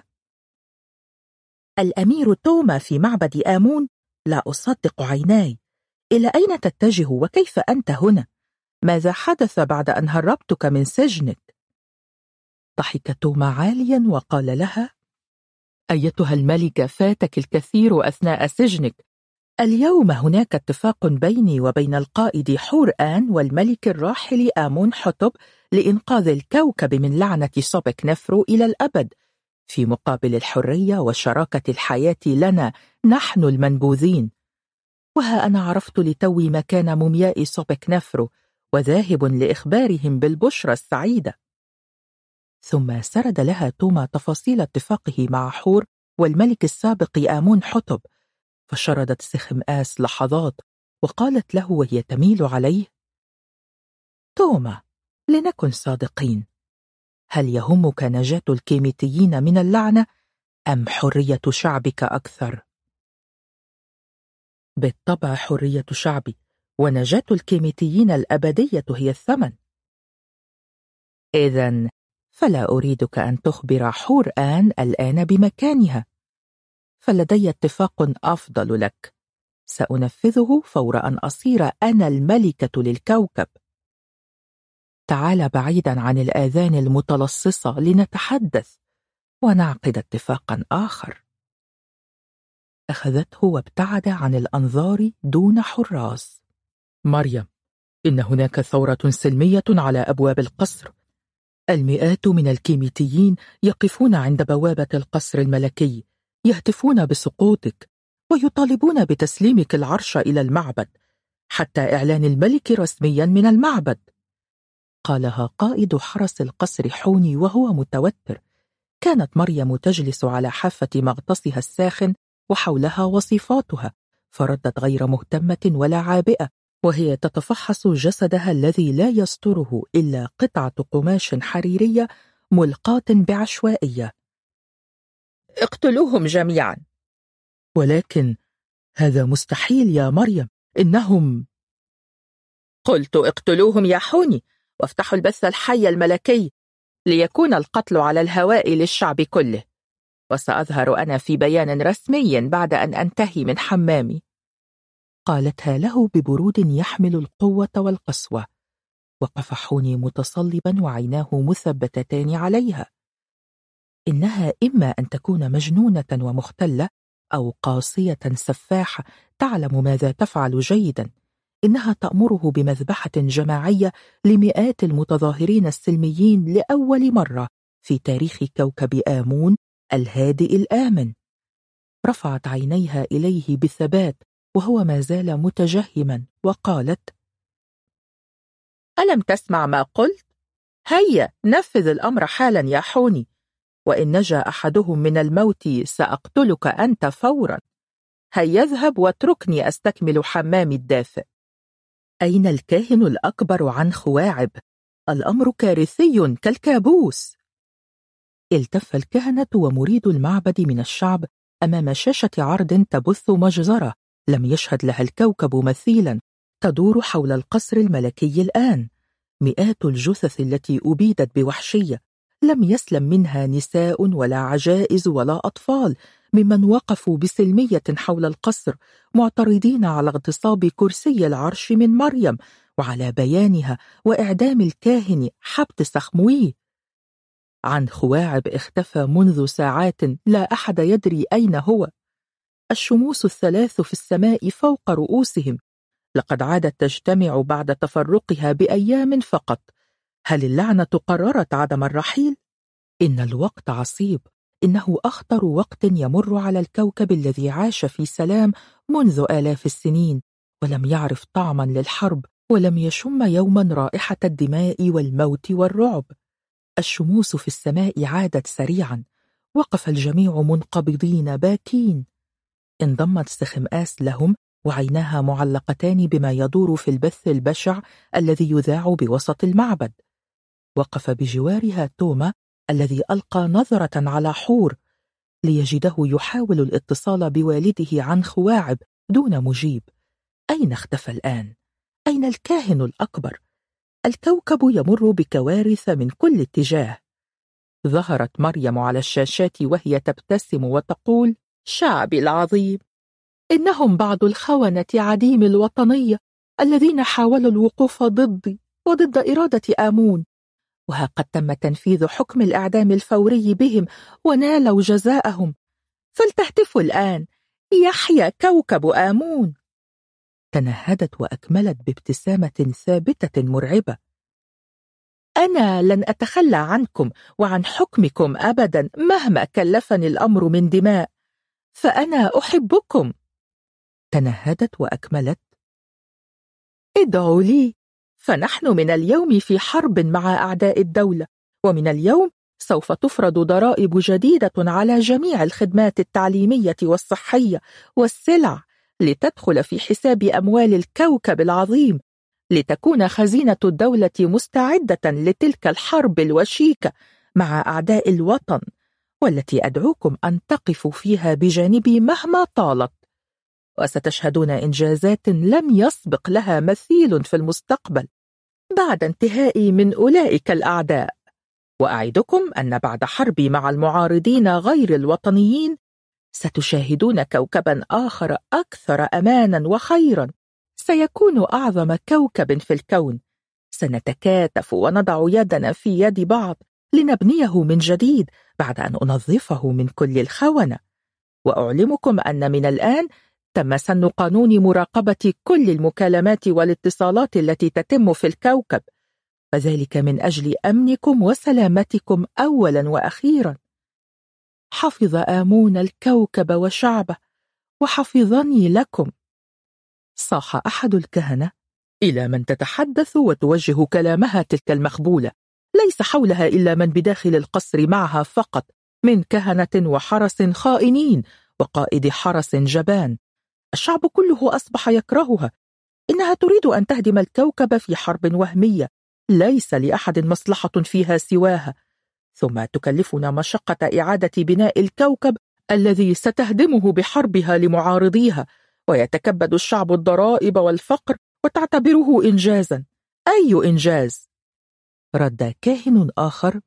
الأمير توما في معبد آمون؟ لا أصدق عيناي. إلى أين تتجه وكيف أنت هنا؟ ماذا حدث بعد أن هربتك من سجنك؟ ضحك توما عاليا وقال لها: أيتها الملكة، فاتك الكثير أثناء سجنك. اليوم هناك اتفاق بيني وبين القائد حور آن والملك الراحل آمون حتب لإنقاذ الكوكب من لعنة سوبك نفرو إلى الأبد، في مقابل الحرية وشراكة الحياة لنا نحن المنبوذين. وها أنا عرفت لتوي مكان مومياء سوبك نفرو، وذاهب لإخبارهم بالبشرى السعيدة. ثم سرد لها توما تفاصيل اتفاقه مع حور والملك السابق آمون حتب، فشردت سخم آس لحظات وقالت له وهي تميل عليه: توما، لنكن صادقين، هل يهمك نجاة الكيميتيين من اللعنة أم حرية شعبك أكثر؟ بالطبع حرية شعبي، ونجاة الكيميتيين الأبدية هي الثمن. إذن فلا أريدك أن تخبر حور آن الآن بمكانها، فلدي اتفاق أفضل لك، سأنفذه فور أن أصير أنا الملكة للكوكب. تعال بعيدا عن الآذان المتلصصة لنتحدث ونعقد اتفاقا آخر. أخذته وابتعد عن الأنظار دون حراس. مريم، إن هناك ثورة سلمية على أبواب القصر. المئات من الكيميتيين يقفون عند بوابة القصر الملكي، يهتفون بسقوطك ويطالبون بتسليمك العرش إلى المعبد حتى إعلان الملك رسميا من المعبد. قالها قائد حرس القصر حوني وهو متوتر. كانت مريم تجلس على حافة مغطسها الساخن وحولها وصفاتها، فردت غير مهتمة ولا عابئة، وهي تتفحص جسدها الذي لا يستره إلا قطعة قماش حريرية ملقاة بعشوائية. اقتلوهم جميعا. ولكن هذا مستحيل يا مريم، إنهم... قلت اقتلوهم يا حوني، وافتحوا البث الحي الملكي ليكون القتل على الهواء للشعب كله، وسأظهر أنا في بيان رسمي بعد أن أنتهي من حمامي. قالتها له ببرود يحمل القوة والقسوة. وقف حوني متصلبا وعيناه مثبتتان عليها. إنها إما أن تكون مجنونة ومختلة أو قاسية سفاحة تعلم ماذا تفعل جيدا. إنها تأمره بمذبحة جماعية لمئات المتظاهرين السلميين لأول مرة في تاريخ كوكب آمون الهادئ الآمن. رفعت عينيها إليه بثبات وهو ما زال متجهما وقالت: ألم تسمع ما قلت؟ هيا نفذ الأمر حالا يا حوني، وإن نجا أحدهم من الموت سأقتلك أنت فورا. هيا اذهب واتركني أستكمل حمامي الدافئ. أين الكاهن الأكبر عن خواعب؟ الأمر كارثي كالكابوس. التف الكهنة ومريد المعبد من الشعب أمام شاشة عرض تبث مجزرة لم يشهد لها الكوكب مثيلا، تدور حول القصر الملكي الآن. مئات الجثث التي أبيدت بوحشية لم يسلم منها نساء ولا عجائز ولا أطفال ممن وقفوا بسلمية حول القصر معترضين على اغتصاب كرسي العرش من مريم وعلى بيانها وإعدام الكاهن حبت سخمويه. عن خواعب اختفى منذ ساعات لا أحد يدري أين هو. الشموس الثلاث في السماء فوق رؤوسهم، لقد عادت تجتمع بعد تفرقها بأيام فقط. هل اللعنة قررت عدم الرحيل؟ إن الوقت عصيب، إنه أخطر وقت يمر على الكوكب الذي عاش في سلام منذ آلاف السنين، ولم يعرف طعما للحرب، ولم يشم يوما رائحة الدماء والموت والرعب. الشموس في السماء عادت سريعا، وقف الجميع منقبضين باكين. انضمت سخمآس لهم وعيناها معلقتان بما يدور في البث البشع الذي يذاع بوسط المعبد. وقف بجوارها توما الذي ألقى نظرة على حور ليجده يحاول الاتصال بوالده عن خواعب دون مجيب. أين اختفى الآن؟ أين الكاهن الأكبر؟ الكوكب يمر بكوارث من كل اتجاه. ظهرت مريم على الشاشات وهي تبتسم وتقول: شعبي العظيم، إنهم بعض الخونة عديم الوطنية الذين حاولوا الوقوف ضدي وضد إرادة آمون، وها قد تم تنفيذ حكم الإعدام الفوري بهم ونالوا جزاءهم، فلتهتفوا الآن: يحيى كوكب آمون. تنهدت وأكملت بابتسامة ثابتة مرعبة: أنا لن أتخلى عنكم وعن حكمكم أبدا مهما كلفني الأمر من دماء، فأنا أحبكم. تنهدت وأكملت: ادعوا لي، فنحن من اليوم في حرب مع أعداء الدولة، ومن اليوم سوف تفرض ضرائب جديدة على جميع الخدمات التعليمية والصحية والسلع لتدخل في حساب أموال الكوكب العظيم، لتكون خزينة الدولة مستعدة لتلك الحرب الوشيكة مع أعداء الوطن، والتي أدعوكم أن تقفوا فيها بجانبي مهما طالت. وستشهدون إنجازات لم يسبق لها مثيل في المستقبل بعد انتهائي من أولئك الأعداء. وأعدكم أن بعد حربي مع المعارضين غير الوطنيين ستشاهدون كوكبا آخر أكثر أمانا وخيرا، سيكون أعظم كوكب في الكون. سنتكاتف ونضع يدنا في يد بعض لنبنيه من جديد بعد أن أنظفه من كل الخونة. وأعلمكم أن من الآن تم سن قانون مراقبة كل المكالمات والاتصالات التي تتم في الكوكب، فذلك من أجل أمنكم وسلامتكم أولا وأخيرا. حفظ آمون الكوكب وشعبه، وحفظني لكم. صاح أحد الكهنة: إلى من تتحدث وتوجه كلامها تلك المخبولة؟ ليس حولها إلا من بداخل القصر معها فقط من كهنة وحرس خائنين وقائد حرس جبان. الشعب كله أصبح يكرهها. إنها تريد أن تهدم الكوكب في حرب وهمية ليس لأحد مصلحة فيها سواها، ثم تكلفنا مشقة إعادة بناء الكوكب الذي ستهدمه بحربها لمعارضيها، ويتكبد الشعب الضرائب والفقر وتعتبره إنجازا. أي إنجاز؟ رد كاهن آخر: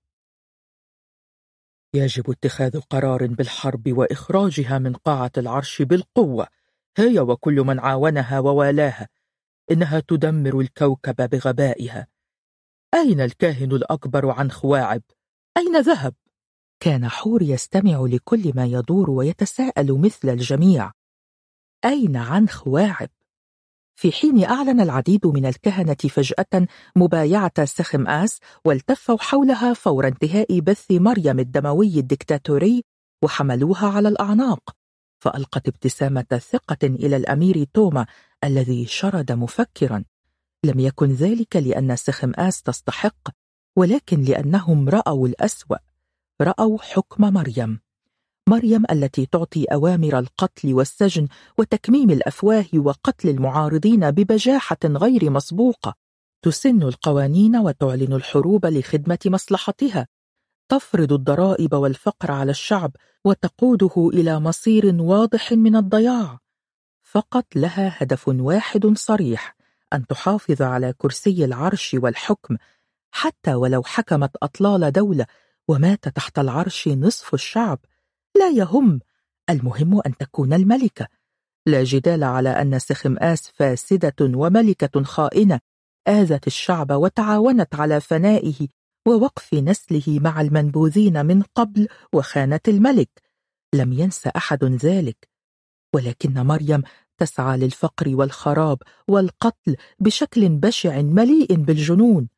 يجب اتخاذ قرار بالحرب وإخراجها من قاعة العرش بالقوة، هي وكل من عاونها ووالاها. إنها تدمر الكوكب بغبائها. أين الكاهن الأكبر عن خواعب؟ أين ذهب؟ كان حور يستمع لكل ما يدور ويتساءل مثل الجميع: أين عن خواعب؟ في حين أعلن العديد من الكهنة فجأة مبايعة سخمآس والتفوا حولها فور انتهاء بث مريم الدموي الدكتاتوري وحملوها على الأعناق، فألقت ابتسامة ثقة إلى الأمير توما الذي شرد مفكرا: لم يكن ذلك لأن سخمآس تستحق، ولكن لأنهم رأوا الأسوأ، رأوا حكم مريم. مريم التي تعطي أوامر القتل والسجن وتكميم الأفواه وقتل المعارضين ببجاحة غير مسبوقة، تسن القوانين وتعلن الحروب لخدمة مصلحتها، تفرض الضرائب والفقر على الشعب وتقوده إلى مصير واضح من الضياع. فقط لها هدف واحد صريح: أن تحافظ على كرسي العرش والحكم، حتى ولو حكمت أطلال دولة ومات تحت العرش نصف الشعب. لا يهم، المهم أن تكون الملكة. لا جدال على أن سخمآس فاسدة وملكة خائنة آذت الشعب وتعاونت على فنائه ووقف نسله مع المنبوذين من قبل وخانت الملك. لم ينس أحد ذلك، ولكن مريم تسعى للفقر والخراب والقتل بشكل بشع مليء بالجنون.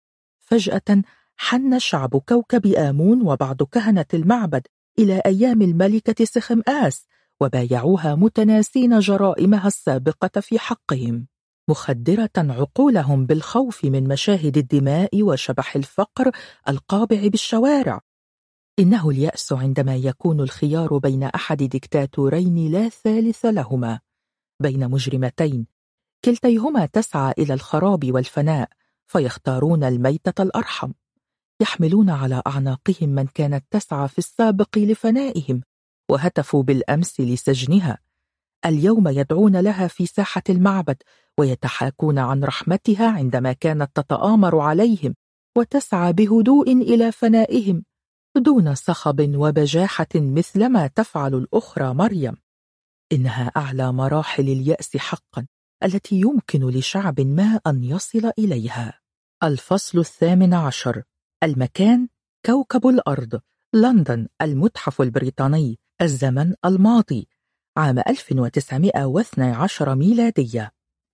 فجأة حن شعب كوكب آمون وبعض كهنة المعبد إلى أيام الملكة سخمآس، وبايعوها متناسين جرائمها السابقة في حقهم، مخدرة عقولهم بالخوف من مشاهد الدماء وشبح الفقر القابع بالشوارع. إنه اليأس عندما يكون الخيار بين أحد ديكتاتورين لا ثالث لهما، بين مجرمتين كلتيهما تسعى إلى الخراب والفناء، فيختارون الميتة الأرحم. يحملون على أعناقهم من كانت تسعى في السابق لفنائهم، وهتفوا بالأمس لسجنها. اليوم يدعون لها في ساحة المعبد، ويتحاكون عن رحمتها عندما كانت تتآمر عليهم وتسعى بهدوء إلى فنائهم دون صخب وبجاحة مثلما تفعل الأخرى مريم. إنها أعلى مراحل اليأس حقا التي يمكن لشعب ما أن يصل إليها. الفصل الثامن عشر. المكان كوكب الأرض، لندن، المتحف البريطاني. الزمن الماضي، عام ألف وتسعمائة واثني عشر ميلادية.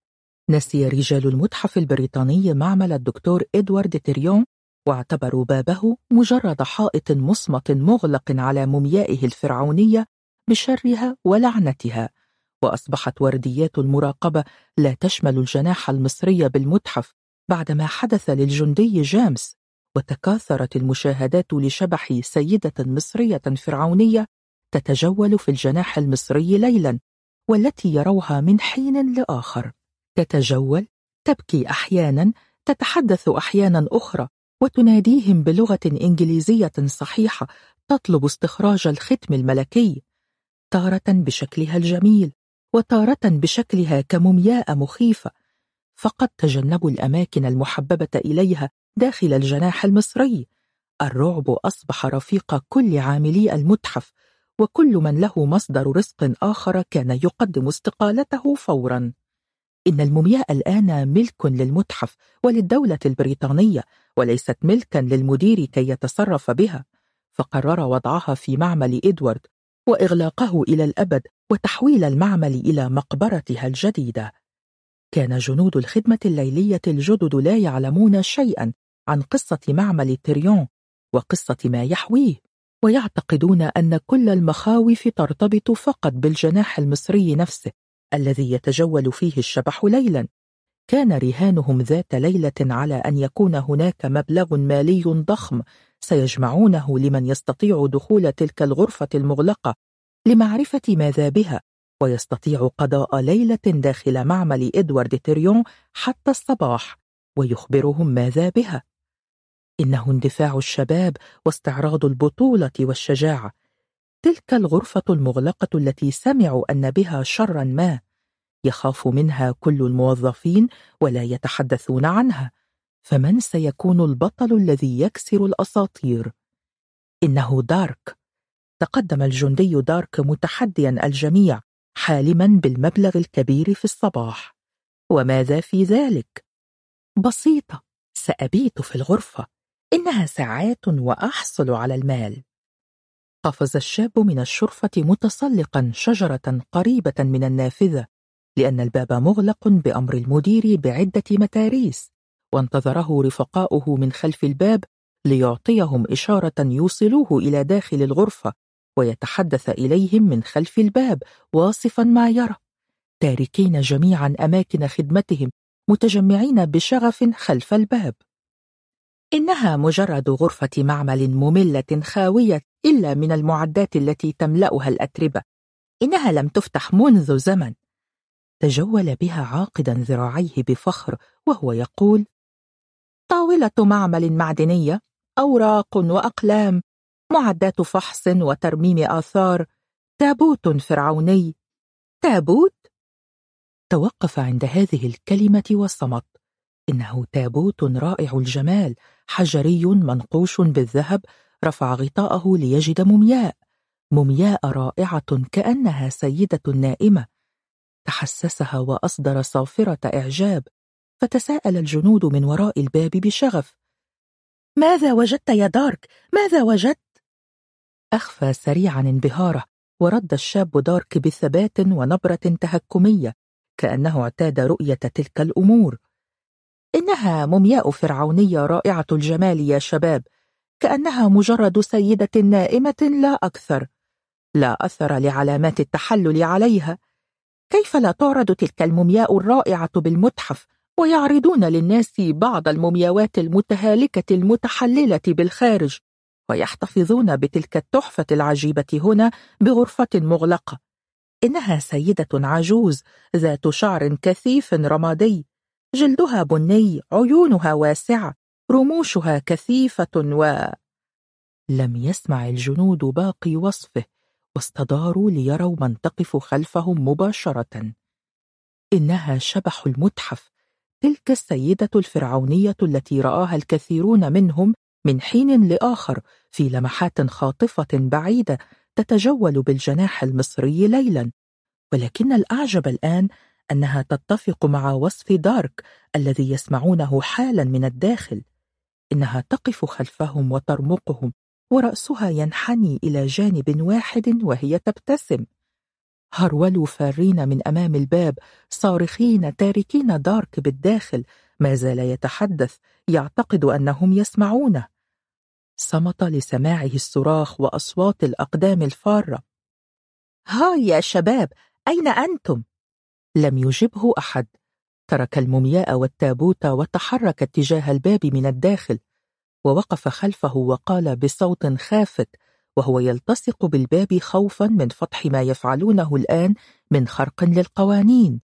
نسي رجال المتحف البريطاني معمل الدكتور إدوارد تيريون، واعتبروا بابه مجرد حائط مصمت مغلق على موميائه الفرعونية بشرها ولعنتها، وأصبحت ورديات المراقبة لا تشمل الجناح المصري بالمتحف بعدما حدث للجندي جيمس، وتكاثرت المشاهدات لشبح سيدة مصرية فرعونية تتجول في الجناح المصري ليلا، والتي يروها من حين لآخر. تتجول، تبكي أحيانا، تتحدث أحيانا أخرى، وتناديهم بلغة إنجليزية صحيحة تطلب استخراج الختم الملكي، تارة بشكلها الجميل وتارة بشكلها كمومياء مخيفة. فقد تجنبوا الأماكن المحببة إليها داخل الجناح المصري. الرعب أصبح رفيق كل عاملي المتحف، وكل من له مصدر رزق آخر كان يقدم استقالته فورا. إن المومياء الآن ملك للمتحف وللدولة البريطانية، وليست ملكا للمدير كي يتصرف بها، فقرر وضعها في معمل إدوارد وإغلاقه إلى الأبد وتحويل المعمل إلى مقبرتها الجديدة. كان جنود الخدمة الليلية الجدد لا يعلمون شيئا عن قصة معمل تيريون وقصة ما يحويه، ويعتقدون أن كل المخاوف ترتبط فقط بالجناح المصري نفسه الذي يتجول فيه الشبح ليلا. كان رهانهم ذات ليلة على أن يكون هناك مبلغ مالي ضخم سيجمعونه لمن يستطيع دخول تلك الغرفة المغلقة لمعرفة ماذا بها، ويستطيع قضاء ليلة داخل معمل إدوارد تيريون حتى الصباح ويخبرهم ماذا بها. إنه اندفاع الشباب واستعراض البطولة والشجاعة. تلك الغرفة المغلقة التي سمعوا أن بها شرا ما، يخاف منها كل الموظفين ولا يتحدثون عنها، فمن سيكون البطل الذي يكسر الأساطير؟ إنه دارك. تقدم الجندي دارك متحديا الجميع، حالما بالمبلغ الكبير في الصباح. وماذا في ذلك؟ بسيطة، سأبيت في الغرفة، إنها ساعات وأحصل على المال. قفز الشاب من الشرفة متسلقا شجرة قريبة من النافذة، لأن الباب مغلق بأمر المدير بعدة متاريس، وانتظره رفقاؤه من خلف الباب ليعطيهم إشارة يوصلوه إلى داخل الغرفة، ويتحدث إليهم من خلف الباب واصفا ما يرى، تاركين جميعا أماكن خدمتهم متجمعين بشغف خلف الباب. إنها مجرد غرفة معمل مملة خاوية إلا من المعدات التي تملأها الأتربة. إنها لم تفتح منذ زمن. تجول بها عاقدا ذراعيه بفخر وهو يقول: طاولة معمل معدنية، أوراق وأقلام، معدات فحص وترميم آثار، تابوت فرعوني. تابوت؟ توقف عند هذه الكلمة وصمت. إنه تابوت رائع الجمال، حجري منقوش بالذهب، رفع غطاءه ليجد مومياء، مومياء رائعة كأنها سيدة نائمة. تحسسها وأصدر صافرة إعجاب، فتساءل الجنود من وراء الباب بشغف: ماذا وجدت يا دارك؟ ماذا وجدت؟ أخفى سريعا انبهاره، ورد الشاب دارك بثبات ونبرة تهكمية كأنه اعتاد رؤية تلك الأمور: إنها مومياء فرعونية رائعة الجمال يا شباب، كأنها مجرد سيدة نائمة لا أكثر، لا أثر لعلامات التحلل عليها. كيف لا تعرض تلك المومياء الرائعة بالمتحف، ويعرضون للناس بعض المومياوات المتهالكة المتحللة بالخارج، ويحتفظون بتلك التحفة العجيبة هنا بغرفة مغلقة؟ إنها سيدة عجوز ذات شعر كثيف رمادي، جلدها بني، عيونها واسعة، رموشها كثيفة و... لم يسمع الجنود باقي وصفه، واستداروا ليروا من تقف خلفهم مباشرة. إنها شبح المتحف، تلك السيدة الفرعونية التي رآها الكثيرون منهم من حين لآخر في لمحات خاطفة بعيدة تتجول بالجناح المصري ليلا. ولكن الأعجب الآن أنها تتفق مع وصف دارك الذي يسمعونه حالا من الداخل. إنها تقف خلفهم وترمقهم، ورأسها ينحني إلى جانب واحد وهي تبتسم. هرولوا فارين من أمام الباب، صارخين تاركين دارك بالداخل، ما زال يتحدث، يعتقد أنهم يسمعونه. صمت لسماعه الصراخ وأصوات الأقدام الفارة. هاي يا شباب، أين أنتم؟ لم يجبه أحد. ترك المومياء والتابوت وتحرك اتجاه الباب من الداخل، ووقف خلفه وقال بصوت خافت وهو يلتصق بالباب خوفا من فتح ما يفعلونه الآن من خرق للقوانين: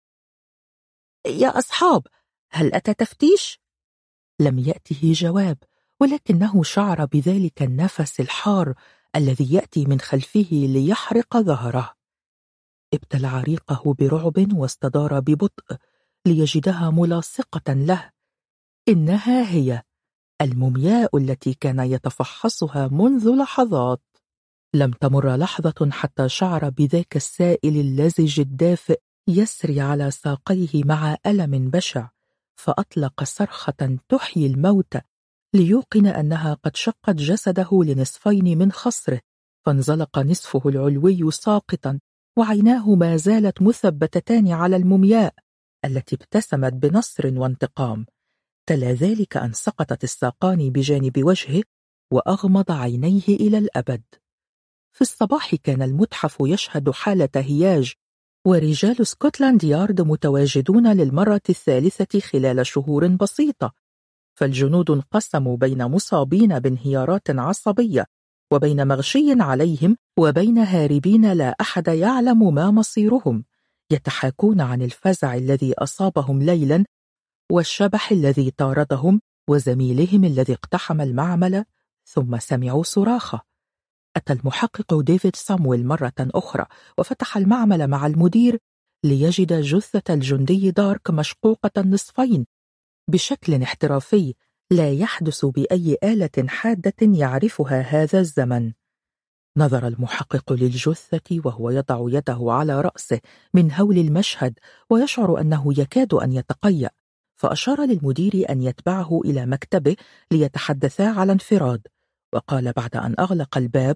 يا أصحاب، هل أتى تفتيش؟ لم يأته جواب، ولكنه شعر بذلك النفس الحار الذي يأتي من خلفه ليحرق ظهره. ابتلع ريقه برعب واستدار ببطء ليجدها ملاصقة له. إنها هي المومياء التي كان يتفحصها منذ لحظات. لم تمر لحظة حتى شعر بذاك السائل اللزج الدافئ يسري على ساقيه مع ألم بشع، فأطلق صرخة تحيي الموتى ليوقن أنها قد شقت جسده لنصفين من خصره، فانزلق نصفه العلوي ساقطا، وعيناه ما زالت مثبتتان على المومياء التي ابتسمت بنصر وانتقام. تلا ذلك أن سقطت الساقان بجانب وجهه، وأغمض عينيه إلى الأبد. في الصباح كان المتحف يشهد حالة هياج، ورجال سكوتلاند يارد متواجدون للمرة الثالثة خلال شهور بسيطة، فالجنود انقسموا بين مصابين بانهيارات عصبية، وبين مغشي عليهم، وبين هاربين لا أحد يعلم ما مصيرهم، يتحاكون عن الفزع الذي أصابهم ليلا، والشبح الذي طاردهم، وزميلهم الذي اقتحم المعمل. ثم سمعوا صراخة. أتى المحقق ديفيد سامويل مرة أخرى، وفتح المعمل مع المدير ليجد جثة الجندي دارك مشقوقة نصفين بشكل احترافي لا يحدث بأي آلة حادة يعرفها هذا الزمن. نظر المحقق للجثة وهو يضع يده على رأسه من هول المشهد، ويشعر أنه يكاد أن يتقيأ، فأشار للمدير أن يتبعه إلى مكتبه ليتحدثا على انفراد، وقال بعد أن أغلق الباب: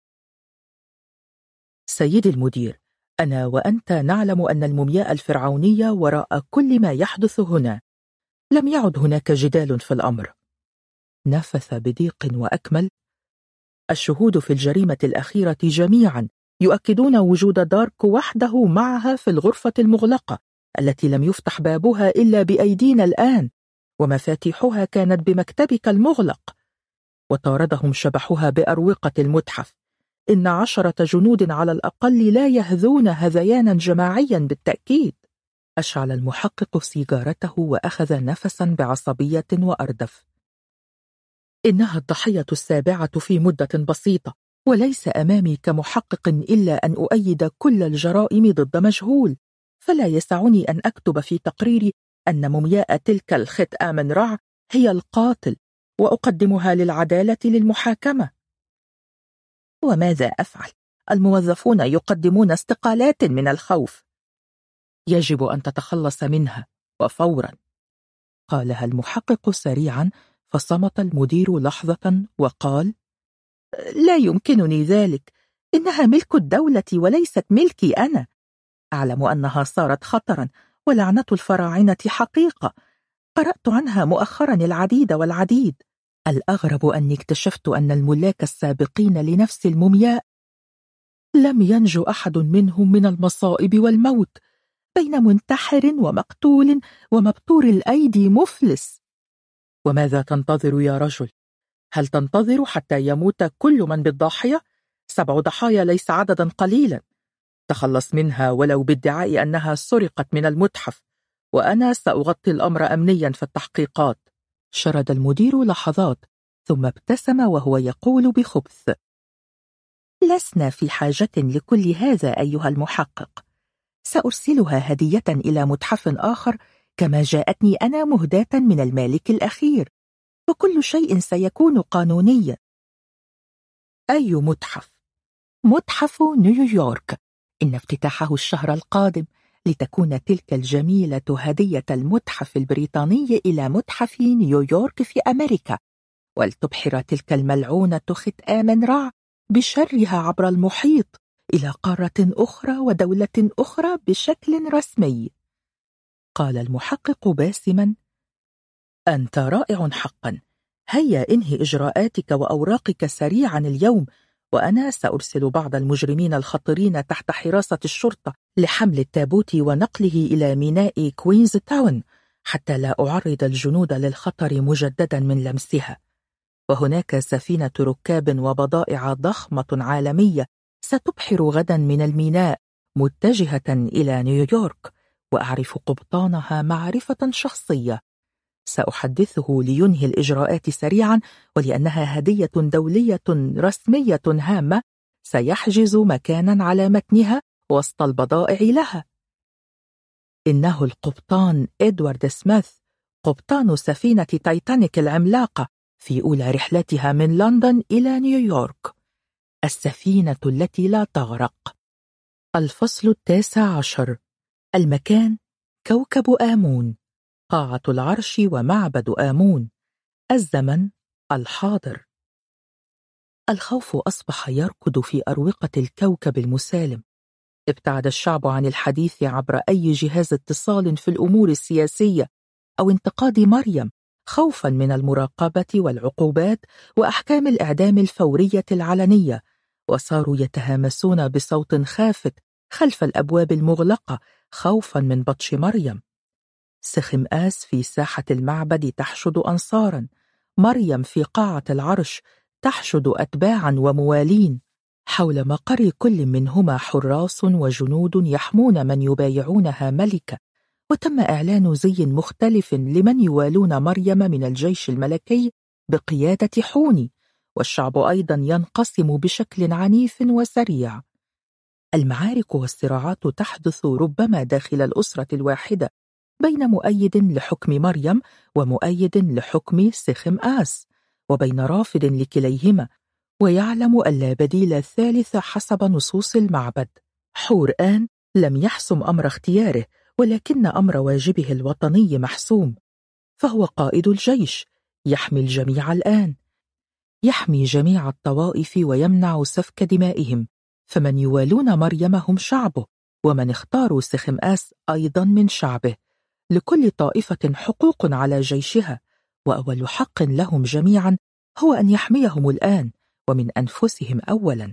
سيدي المدير، أنا وأنت نعلم أن المومياء الفرعونية وراء كل ما يحدث هنا. لم يعد هناك جدال في الأمر. نفث بضيق وأكمل: الشهود في الجريمة الأخيرة جميعا يؤكدون وجود دارك وحده معها في الغرفة المغلقة التي لم يفتح بابها إلا بأيدينا الآن، ومفاتيحها كانت بمكتبك المغلق، وطاردهم شبحها بأروقة المتحف. إن عشرة جنود على الأقل لا يهذون هذيانا جماعيا بالتأكيد. أشعل المحقق سيجارته وأخذ نفسا بعصبية وأردف. إنها الضحية السابعة في مدة بسيطة، وليس أمامي كمحقق إلا أن أؤيد كل الجرائم ضد مجهول. فلا يسعني أن أكتب في تقريري أن مومياء تلك الخت آمن رع هي القاتل وأقدمها للعدالة للمحاكمة. وماذا أفعل؟ الموظفون يقدمون استقالات من الخوف. يجب أن تتخلص منها وفورا، قالها المحقق سريعا، فصمت المدير لحظة وقال: لا يمكنني ذلك، إنها ملك الدولة وليست ملكي أنا. أعلم أنها صارت خطرا، ولعنة الفراعنة حقيقة، قرأت عنها مؤخرا العديد والعديد. الأغرب أني اكتشفت أن الملاك السابقين لنفس المومياء لم ينجو أحد منهم من المصائب والموت، بين منتحر ومقتول ومبتور الأيدي مفلس. وماذا تنتظر يا رجل؟ هل تنتظر حتى يموت كل من بالضاحية؟ سبع ضحايا ليس عددا قليلا. تخلص منها ولو بادعاء أنها سرقت من المتحف، وأنا سأغطي الأمر أمنيا في التحقيقات. شرد المدير لحظات ثم ابتسم وهو يقول بخبث: لسنا في حاجة لكل هذا أيها المحقق، سأرسلها هدية إلى متحف آخر كما جاءتني أنا مهداة من المالك الأخير، وكل شيء سيكون قانونيا. أي متحف؟ متحف نيويورك، إن افتتاحه الشهر القادم، لتكون تلك الجميلة هدية المتحف البريطاني إلى متحف نيويورك في أمريكا، ولتبحر تلك الملعونة خت آمن رع بشرها عبر المحيط إلى قارة أخرى ودولة أخرى بشكل رسمي. قال المحقق باسما: أنت رائع حقا، هيا انهي إجراءاتك وأوراقك سريعا اليوم، وأنا سأرسل بعض المجرمين الخطرين تحت حراسة الشرطة لحمل التابوت ونقله إلى ميناء كوينز تاون حتى لا أعرض الجنود للخطر مجددا من لمسها. وهناك سفينة ركاب وبضائع ضخمة عالمية ستبحر غدا من الميناء متجهة إلى نيويورك، وأعرف قبطانها معرفة شخصية. سأحدثه لينهي الإجراءات سريعا، ولأنها هدية دولية رسمية هامة سيحجز مكانا على متنها وسط البضائع لها. إنه القبطان إدوارد سميث، قبطان سفينة تايتانيك العملاقة في أولى رحلتها من لندن إلى نيويورك، السفينة التي لا تغرق. الفصل التاسع عشر. المكان: كوكب آمون، قاعة العرش ومعبد آمون. الزمن: الحاضر. الخوف أصبح يركض في أروقة الكوكب المسالم. ابتعد الشعب عن الحديث عبر أي جهاز اتصال في الأمور السياسية أو انتقاد مريم، خوفا من المراقبة والعقوبات وأحكام الإعدام الفورية العلنية، وصاروا يتهامسون بصوت خافت خلف الأبواب المغلقة خوفا من بطش مريم. سخم آس في ساحة المعبد تحشد أنصارا، مريم في قاعة العرش تحشد أتباعا وموالين. حول مقر كل منهما حراس وجنود يحمون من يبايعونها ملكة، وتم إعلان زي مختلف لمن يوالون مريم من الجيش الملكي بقيادة حوني، والشعب أيضا ينقسم بشكل عنيف وسريع. المعارك والصراعات تحدث ربما داخل الأسرة الواحدة بين مؤيد لحكم مريم ومؤيد لحكم سخم آس، وبين رافض لكليهما، ويعلم أن لا بديل الثالث حسب نصوص المعبد. حور آن لم يحسم أمر اختياره، ولكن أمر واجبه الوطني محسوم، فهو قائد الجيش، يحمي الجميع الآن، يحمي جميع الطوائف ويمنع سفك دمائهم. فمن يوالون مريم هم شعبه، ومن اختاروا سخم آس أيضا من شعبه. لكل طائفة حقوق على جيشها، وأول حق لهم جميعا هو أن يحميهم الآن ومن أنفسهم أولا.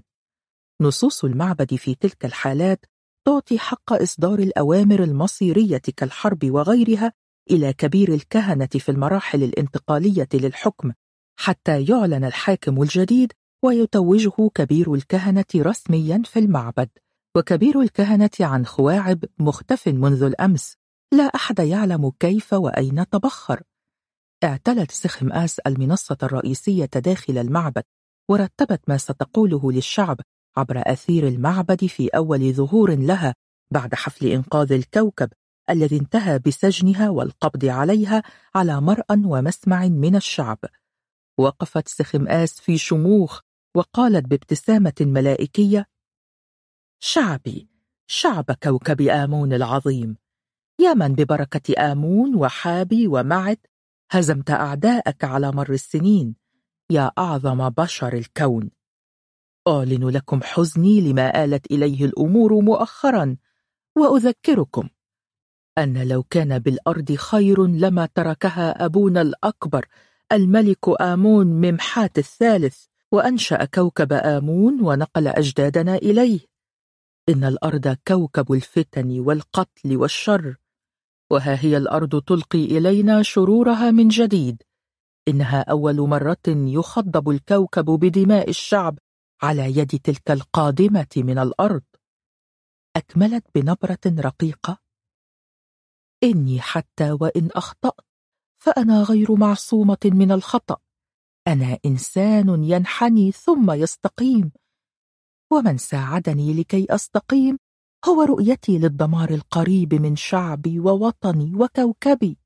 نصوص المعبد في تلك الحالات تعطي حق إصدار الأوامر المصيرية كالحرب وغيرها إلى كبير الكهنة في المراحل الانتقالية للحكم، حتى يعلن الحاكم الجديد ويتوجه كبير الكهنة رسميا في المعبد. وكبير الكهنة عن خواعب مختف منذ الأمس، لا أحد يعلم كيف وأين تبخر. اعتلت سخم آس المنصة الرئيسية داخل المعبد، ورتبت ما ستقوله للشعب عبر أثير المعبد في أول ظهور لها بعد حفل إنقاذ الكوكب الذي انتهى بسجنها والقبض عليها على مرأى ومسمع من الشعب. وقفت سخمآس في شموخ وقالت بابتسامة ملائكية: شعبي، شعب كوكب آمون العظيم، يا من ببركة آمون وحابي ومعت هزمت أعداءك على مر السنين، يا أعظم بشر الكون. أعلن لكم حزني لما آلت إليه الأمور مؤخرا، وأذكركم أن لو كان بالأرض خير لما تركها أبونا الأكبر الملك آمون ممحات الثالث، وأنشأ كوكب آمون ونقل أجدادنا إليه. إن الأرض كوكب الفتن والقتل والشر، وها هي الأرض تلقي إلينا شرورها من جديد. إنها أول مرة يخضب الكوكب بدماء الشعب على يد تلك القادمة من الأرض. أكملت بنبرة رقيقة: إني حتى وإن أخطأت فأنا غير معصومة من الخطأ، أنا إنسان ينحني ثم يستقيم، ومن ساعدني لكي أستقيم هو رؤيتي للدمار القريب من شعبي ووطني وكوكبي.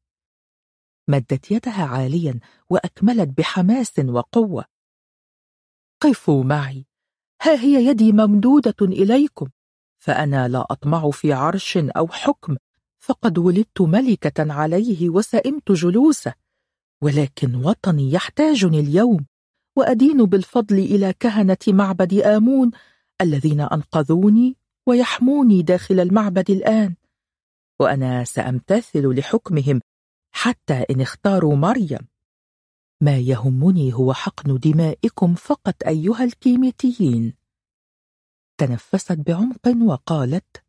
مدت يدها عاليا وأكملت بحماس وقوة: قفوا معي، ها هي يدي ممدودة إليكم، فأنا لا أطمع في عرش أو حكم، فقد ولدت ملكة عليه وسئمت جلوسه، ولكن وطني يحتاجني اليوم، وأدين بالفضل إلى كهنة معبد آمون الذين أنقذوني ويحموني داخل المعبد الآن، وأنا سأمتثل لحكمهم حتى إن اختاروا مريم. ما يهمني هو حقن دمائكم فقط أيها الكيميتيين. تنفست بعمق وقالت: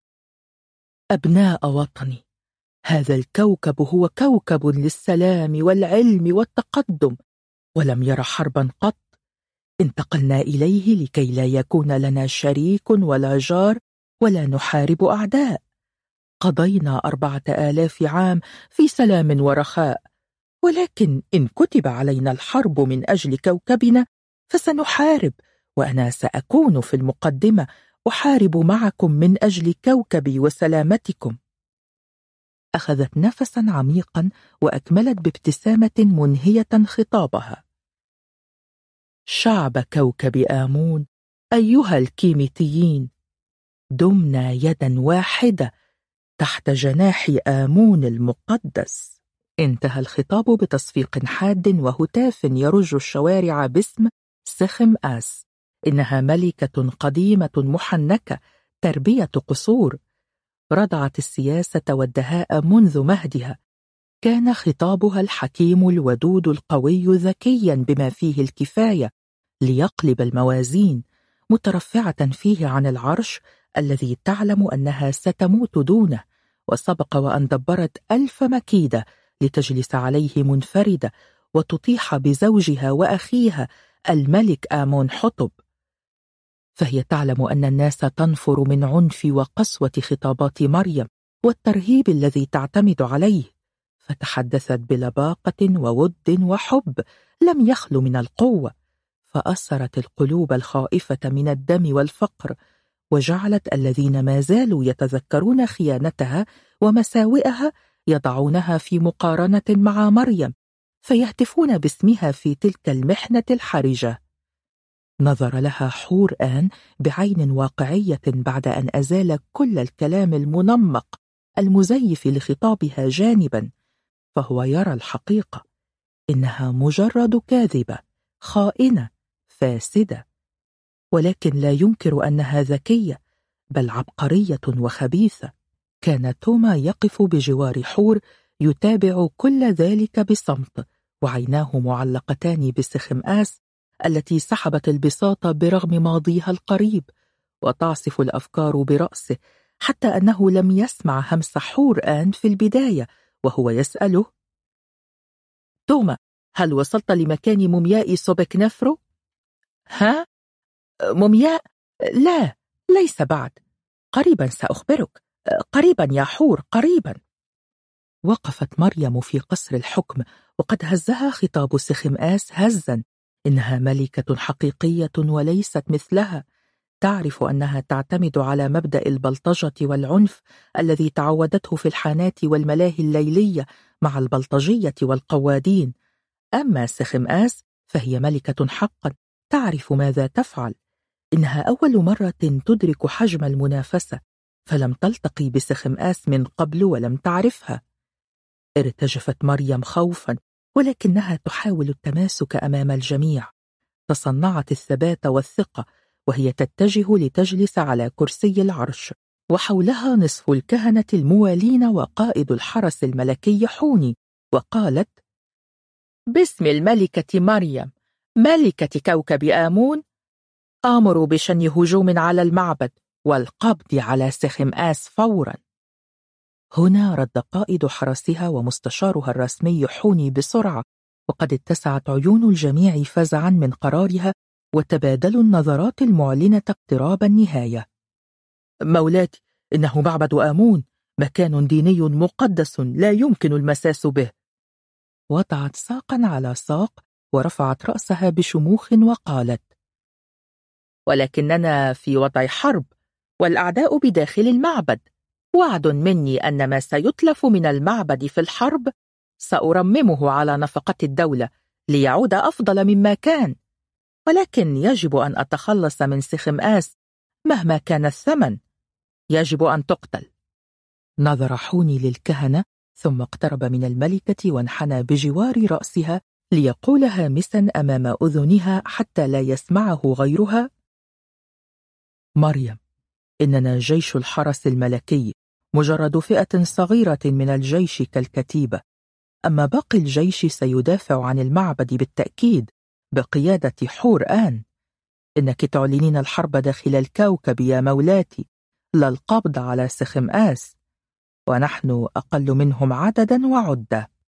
أبناء وطني، هذا الكوكب هو كوكب للسلام والعلم والتقدم، ولم ير حربا قط. انتقلنا إليه لكي لا يكون لنا شريك ولا جار ولا نحارب أعداء. قضينا أربعة آلاف عام في سلام ورخاء، ولكن إن كتب علينا الحرب من أجل كوكبنا فسنحارب، وأنا سأكون في المقدمة أحارب معكم من أجل كوكبي وسلامتكم. أخذت نفسا عميقا وأكملت بابتسامة منهية خطابها: شعب كوكب آمون، أيها الكيميتيين، دمنا يدا واحدة تحت جناح آمون المقدس. انتهى الخطاب بتصفيق حاد وهتاف يرج الشوارع باسم سخمآس. إنها ملكة قديمة محنكة، تربية قصور، رضعت السياسة والدهاء منذ مهدها. كان خطابها الحكيم الودود القوي ذكيا بما فيه الكفاية ليقلب الموازين، مترفعة فيه عن العرش الذي تعلم أنها ستموت دونه، وسبق وأن دبرت ألف مكيدة لتجلس عليه منفردة وتطيح بزوجها وأخيها الملك آمون حطب. فهي تعلم أن الناس تنفر من عنف وقسوة خطابات مريم والترهيب الذي تعتمد عليه، فتحدثت بلباقة وود وحب لم يخل من القوة، فأسرت القلوب الخائفة من الدم والفقر، وجعلت الذين ما زالوا يتذكرون خيانتها ومساوئها يضعونها في مقارنة مع مريم، فيهتفون باسمها في تلك المحنة الحرجة. نظر لها حور آن بعين واقعية بعد أن أزال كل الكلام المنمق المزيف لخطابها جانبا، فهو يرى الحقيقة، إنها مجرد كاذبة خائنة فاسدة، ولكن لا ينكر أنها ذكية بل عبقرية وخبيثة. كان توما يقف بجوار حور يتابع كل ذلك بصمت، وعيناه معلقتان بسخمآس التي سحبت البساط برغم ماضيها القريب، وتعصف الأفكار برأسه، حتى أنه لم يسمع همس حور آن في البداية وهو يسأله: توما، هل وصلت لمكان مومياء سوبكنفرو؟ ها؟ مومياء؟ لا، ليس بعد. قريبا سأخبرك، قريبا يا حور، قريبا. وقفت مريم في قصر الحكم وقد هزها خطاب سخمآس هزا. إنها ملكة حقيقية وليست مثلها، تعرف أنها تعتمد على مبدأ البلطجة والعنف الذي تعودته في الحانات والملاهي الليلية مع البلطجية والقوادين. أما سخمآس فهي ملكة حقا، تعرف ماذا تفعل. إنها أول مرة تدرك حجم المنافسة، فلم تلتقي بسخمآس من قبل ولم تعرفها. ارتجفت مريم خوفا، ولكنها تحاول التماسك أمام الجميع. تصنعت الثبات والثقة وهي تتجه لتجلس على كرسي العرش، وحولها نصف الكهنة الموالين وقائد الحرس الملكي حوني، وقالت: باسم الملكة مريم ملكة كوكب آمون آمر بشن هجوم على المعبد والقبض على سخمآس فورا. هنا رد قائد حرسها ومستشارها الرسمي حوني بسرعة، وقد اتسعت عيون الجميع فزعا من قرارها، وتبادلوا النظرات المعلنة اقتراب النهاية. مولاتي، إنه معبد آمون، مكان ديني مقدس لا يمكن المساس به. وضعت ساقا على ساق ورفعت رأسها بشموخ وقالت: ولكننا في وضع حرب، والأعداء بداخل المعبد. وعد مني أن ما سيتلف من المعبد في الحرب سأرممه على نفقة الدولة ليعود أفضل مما كان، ولكن يجب أن أتخلص من سخمآس مهما كان الثمن. يجب أن تقتل. نظر حوني للكهنة ثم اقترب من الملكة وانحنى بجوار رأسها ليقول هامسا أمام أذنها حتى لا يسمعه غيرها: مريم، إننا جيش الحرس الملكي، مجرد فئة صغيرة من الجيش كالكتيبة، أما باقي الجيش سيدافع عن المعبد بالتأكيد بقيادة حور آن. إنك تعلنين الحرب داخل الكوكب يا مولاتي، لا القبض على سخمآس، ونحن أقل منهم عددا وعدة.